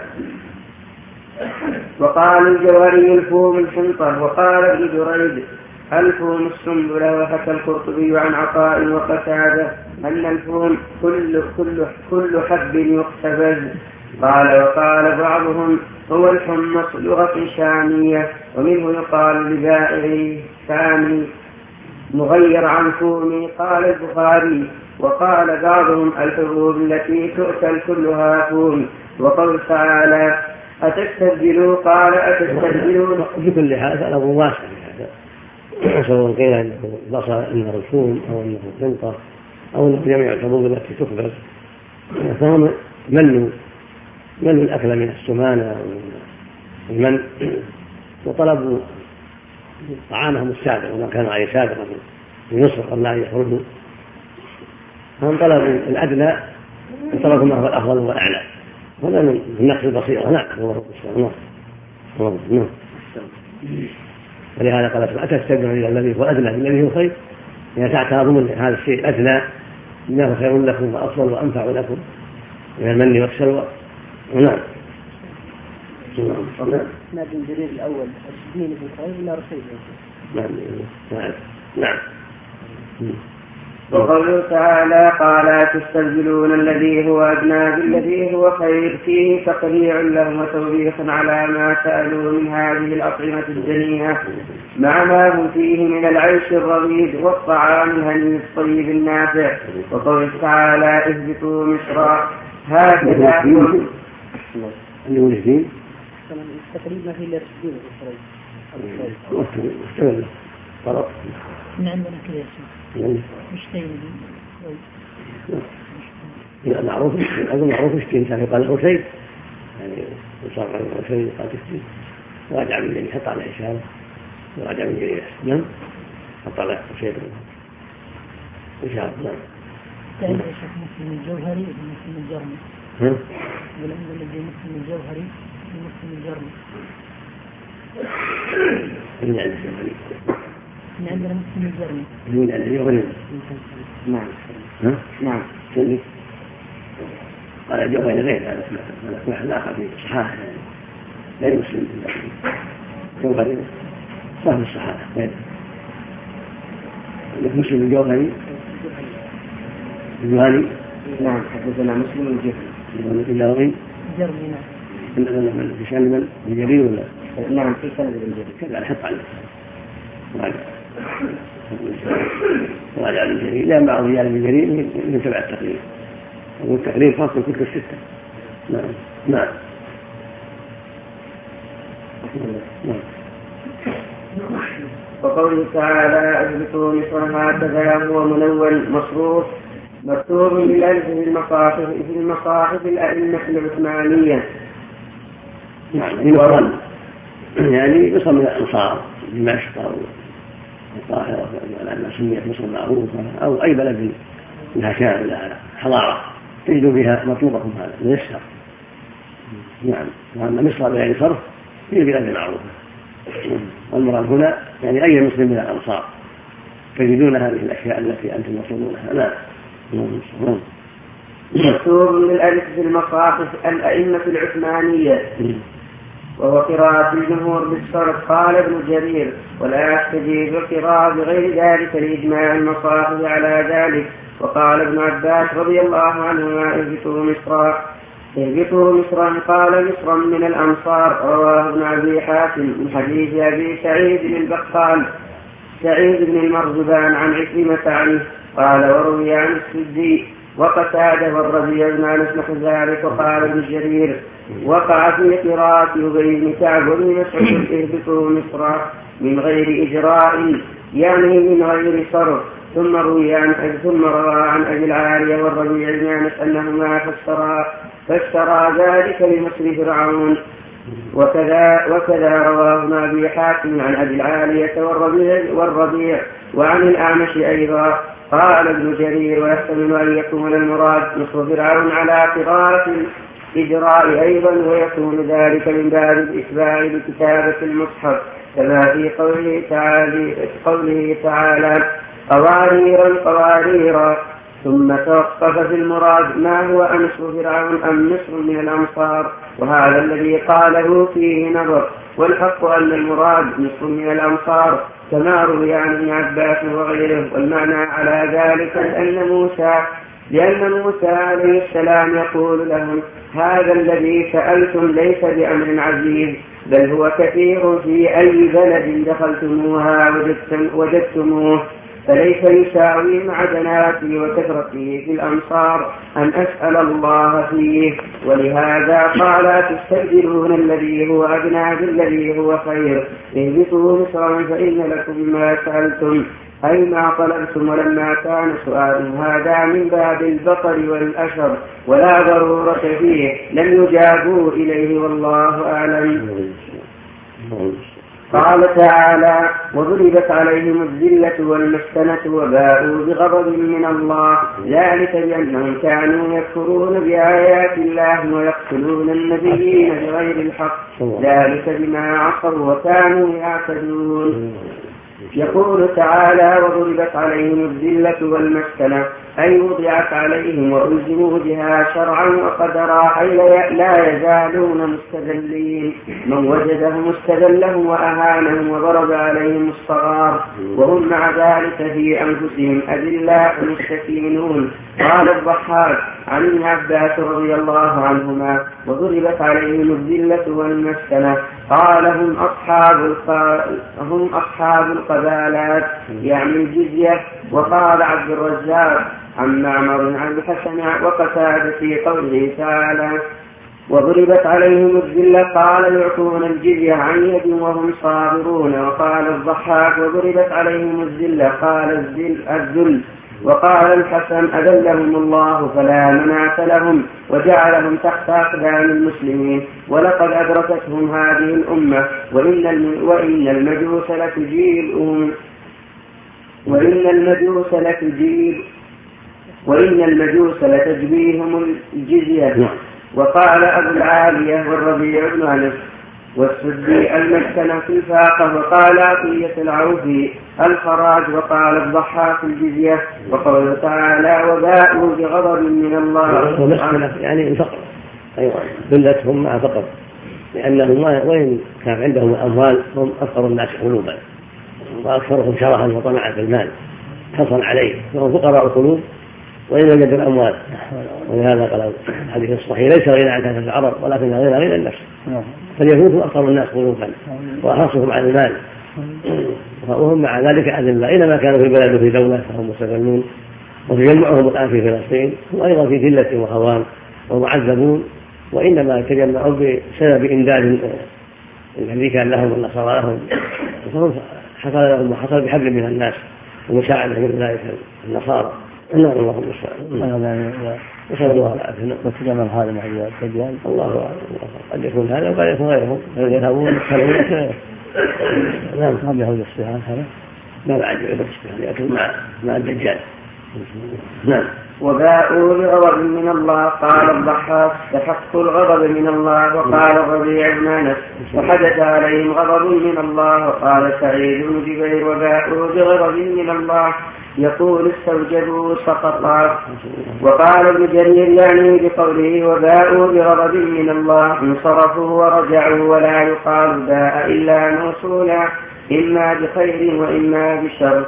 وقال الجوهري الفوم الحنطة. وقال ابن جريج الفوم السنبلة. وحكى القرطبي عن عطاء وقتادة أن الفوم كل حب يقتبز. وقال بعضهم هو الحمص لغة شامية ومنه يقال لبائعي سامي مغير عن فومي. قال البخاري وقال بعضهم الحبوب التي تؤكل كلها فوم. وقول تعالى أتستبدلوا قال أتستبدلون. في كل هذا له واسع هذا سواء قيل انه بصر انه الفوم او انه الحنطة او انه جميع الحبوب التي تخبز فهم ملوا الأكل من السمانة والمن وطلبوا طعامهم السابق وما كانوا عليه سابقا في مصر قبل أن يخرجوا فهم طلبوا الأدنى وطلبوا ما هو الأفضل والأعلى. هذا من نقص البصيرة. نعم. ولهذا قال أتستبدلون إلى الذي هو أدنى بالذي هو خير يعني تعتبرون هذا الشيء الأدنى إنه خير لكم وأفضل وأنفع لكم من المن والسلوى. نعم. نادي الجرير الأول الدين في الخير ولا رشيد؟ نعم. وقوله تعالى قال تستبدلون الذي هو أدنى بالذي هو خير فيه تقريع لهم وتوبيخ على ما سألوا من هذه الأطعمة الدنيئة مع ما هم فيه من العيش الرغيد والطعام الهني الطيب النافع. وقوله تعالى اهبطوا مصرا هكذا التقريب ما في إلا تسجيل من عندنا كذا مش لا معروف أظن معروف الشيء كان يقال له شيء يعني وصار له شيء قال تسجيل واجعل الذي حط على إشارة راجع من جرير. نعم أطلع شيء إن شاء الله. كان الشيخ مسلم الجوهري ومسلم الجرمي. والعند الذي مسلم الجوهري ومسلم الجرمي. من عند الجوهري. من عندنا مسلم الجرمي. من عند الجوهري. نعم. نعم. سلك. قال الجوهري غير هذا واحد آخر في الصحاح غير مسلم الجوهري صاحب الصحاح غير. مسلم الجوهري. الجوهري. نعم حدثنا مسلم الجوهري. الجوهري. جرمي نعم. في سند الجرير ولا؟ نعم في سند الجرير. كذا حط عليه. راجع الجرير لا مع رجال الجرير من تبع التقرير. والتقرير خاص بالكتب الستة. نعم. نعم. نعم. وقوله تعالى اهبطوا مصر هكذا هو منون مصروف مكتوب بالألف في المصاحف الأئمة العثمانية. يعني مصر من الأنصار دمشق القاهرة لأنها سميت مصر معروفة أو أي بلد لها كان لها حضارة تجد فيها مطلوبكم هذا ميسر. نعم. وأن مصر بغير صرف هي بلاد معروفة. والمراد هنا يعني أي مسلم من الأنصار تجدون هذه الأشياء التي أنتم مصرونها. لا. مكتوب بالألف في المصاحف الأئمة العثمانية وهو قراءة الجمهور بالصرف. قال ابن جرير ولا يستجيب القراءة بغير ذلك لإجماع المصاحف على ذلك. وقال ابن عباس رضي الله عنهما اهبطوا مصرا قال مصرا من الأنصار. رواه ابن أبي حاتم من حديث أبي سعيد بن البقال سعيد بن المرزبان عن عكرمة عنه قال وروي عن السدي وقتاده والربيع بن أنس نحو ذلك. وقال ابن جرير وقع في قراءة أبي بن كعب وابن مسعود اهبطوا مصرا من غير إجراء يعني من غير صرف. ثم روى عن أبي العالية والربيع بن أنس أنهما فسرا ذلك لمصر فرعون. وكذا رواه ابن أبي حاتم عن أبي العالية والربيع وعن الأعمش أيضا. قال ابن جرير ويحتمل أن يكون المراد مصر فرعون على قراءة الإجراء أيضا ويكون ذلك من باب الإتباع لكتابة المصحف كما في قوله تعالى قواريرا ثم توقف في المراد ما هو أمصر فرعون أم مصر من الأمصار. وهذا الذي قاله فيه نظر والحق أن المراد مصر من الأمصار كما روي عن ابن عباس وغيره. والمعنى على ذلك لأن موسى عليه السلام يقول لهم هذا الذي سألتم ليس بأمر عزيز بل هو كثير في أي بلد دخلتموها وجدتموه فليس يساوي معدناتي وكثرتي في الأمصار أن أسأل الله فيه. ولهذا قال تستبدلون الذي هو أدنى بالذي هو خير اهبطوا مصرا فإن لكم ما سألتم أي ما طلبتم. ولما كان سؤال هذا من باب البطر والأشر ولا ضرورة فيه لم يجابوا إليه والله أعلم. قال تعالى وضربت عليهم الذلة والمسكنة وباءوا بغضب من الله ذلك بأنهم كانوا يكفرون بآيات الله ويقتلون النبيين بغير الحق ذلك بما عصوا وكانوا يعتدون. يقول تعالى وضربت عليهم الذلة والمسكنة أي وضعت عليهم وألزموا بها شرعا وقدرا أي لا يزالون مستذلين. من وجدهم استذلهم وأهانهم وضرب عليهم الصغار وهم مع ذلك في أنفسهم أذلاء مستكينون. قال الضحاك عن ابن عباس رضي الله عنهما وضربت عليهم الذلة والمسكنة قال هم أصحاب القبالات يعني الجزية. وقال عبد الرزاق عن معمر عن الحسن وقتادة في قوله تعالى وضربت عليهم الذلة قال يعطون الجزية عن يد وهم صابرون. وقال الضحاك وضربت عليهم الذلة قال الذل وقال الحسن أذلهم الله فلا مناة لهم وجعلهم تحت أقدام المسلمين ولقد أدركتهم هذه الأمة وإن المجوس لتجبيهم الجزية. وقال أبو العالية والربيع بن أنس والسدي المسكن في الفاقة. وقال عطية العوفي الخراج. وقال الضحاك الجزية. وقوله تعالى وباءوا بغضب من الله. ومسكنة يعني الفقر، أيوة ذلتهم مع فقر، لأنهم وإن كان عندهم الأموال هم أفقر الناس قلوبا وأكثرهم شرها وطمعا في المال حصل عليه، فهم فقراء القلوب وإن وجد الأموال. ولهذا قال الحديث الصحيح ليس غنى عن كثرة العرب ولكن غنى النفس، فاليهود هم أكثر الناس قلوبا وأحرصهم على المال، وهم مع ذلك أذلة أينما كانوا في بلد وفي دولة فهم مستغلون. وتجمعهم الآن في فلسطين هم أيضا في ذلة وهوان ومعذبون، وإنما تجمعوا بسبب إمداد الذي كان لهم والنصارى لهم، فهم حصل لهم وحصل بحبل من الناس ومساعدة من أولئك النصارى. اللهم المستعان. نسأل الله العافية. وتجمع هذا مع الدجال الله أعلم، قد يكون هذا وقد يكون غيرهم يذهبون يتكلمون. نعم ما يهود الصيحان هذا ما بعد يعود الصيحان لكن مع الدجال. نعم. وباءوا بغضب من الله. قال الضحاك استحق الغضب من الله. وقال الربيع بن أنس وحدث عليهم غضب من الله. وقال سعيد بن جبير وباءوا بغضب من الله يقول استوجبوا سقطا. وقال ابن جرير يعني بقوله وباءوا بغضب من الله انصرفوا ورجعوا، ولا يقال باء إلا موصولا إما بخير وإما بشر.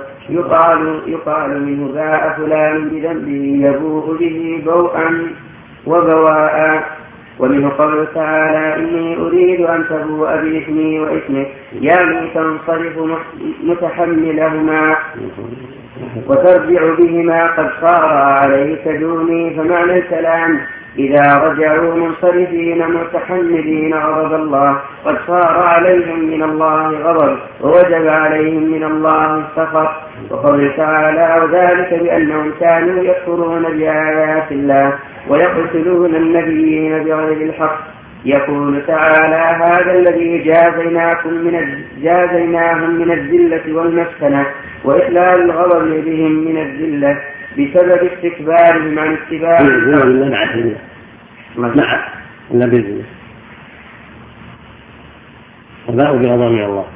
يقال منه باء فلان بذنبه يبوء به بوءا وبواء. ومنه قوله تعالى إني أريد أن تبوء بإثمي وإثمك يعني تنصرف متحملهما وترجع بهما قد صار عليك دوني. فمعنى الكلام إذا رجعوا منصرفين متحملين غضب الله قد صار عليهم من الله غضب ووجب عليهم من الله السخط. وقوله تعالى وذلك بأنهم كانوا يكفرون بآيات الله ويقتلون النبيين بغير الحق. يقول تعالى هذا الذي جازيناهم من الذلة والمسكنة وإخلال الغضب بهم من الذلة بسبب استكبارهم عن اتباع وباءوا بغضب من الله.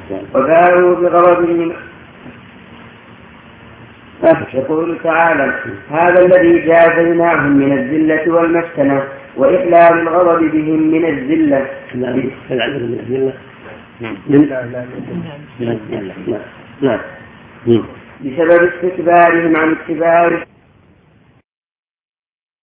يقول تعالى هذا الذي جازيناهم من الذلة والمسكنة وإخلال الغضب بهم من الذلة بسبب استكبارهم عن اتباع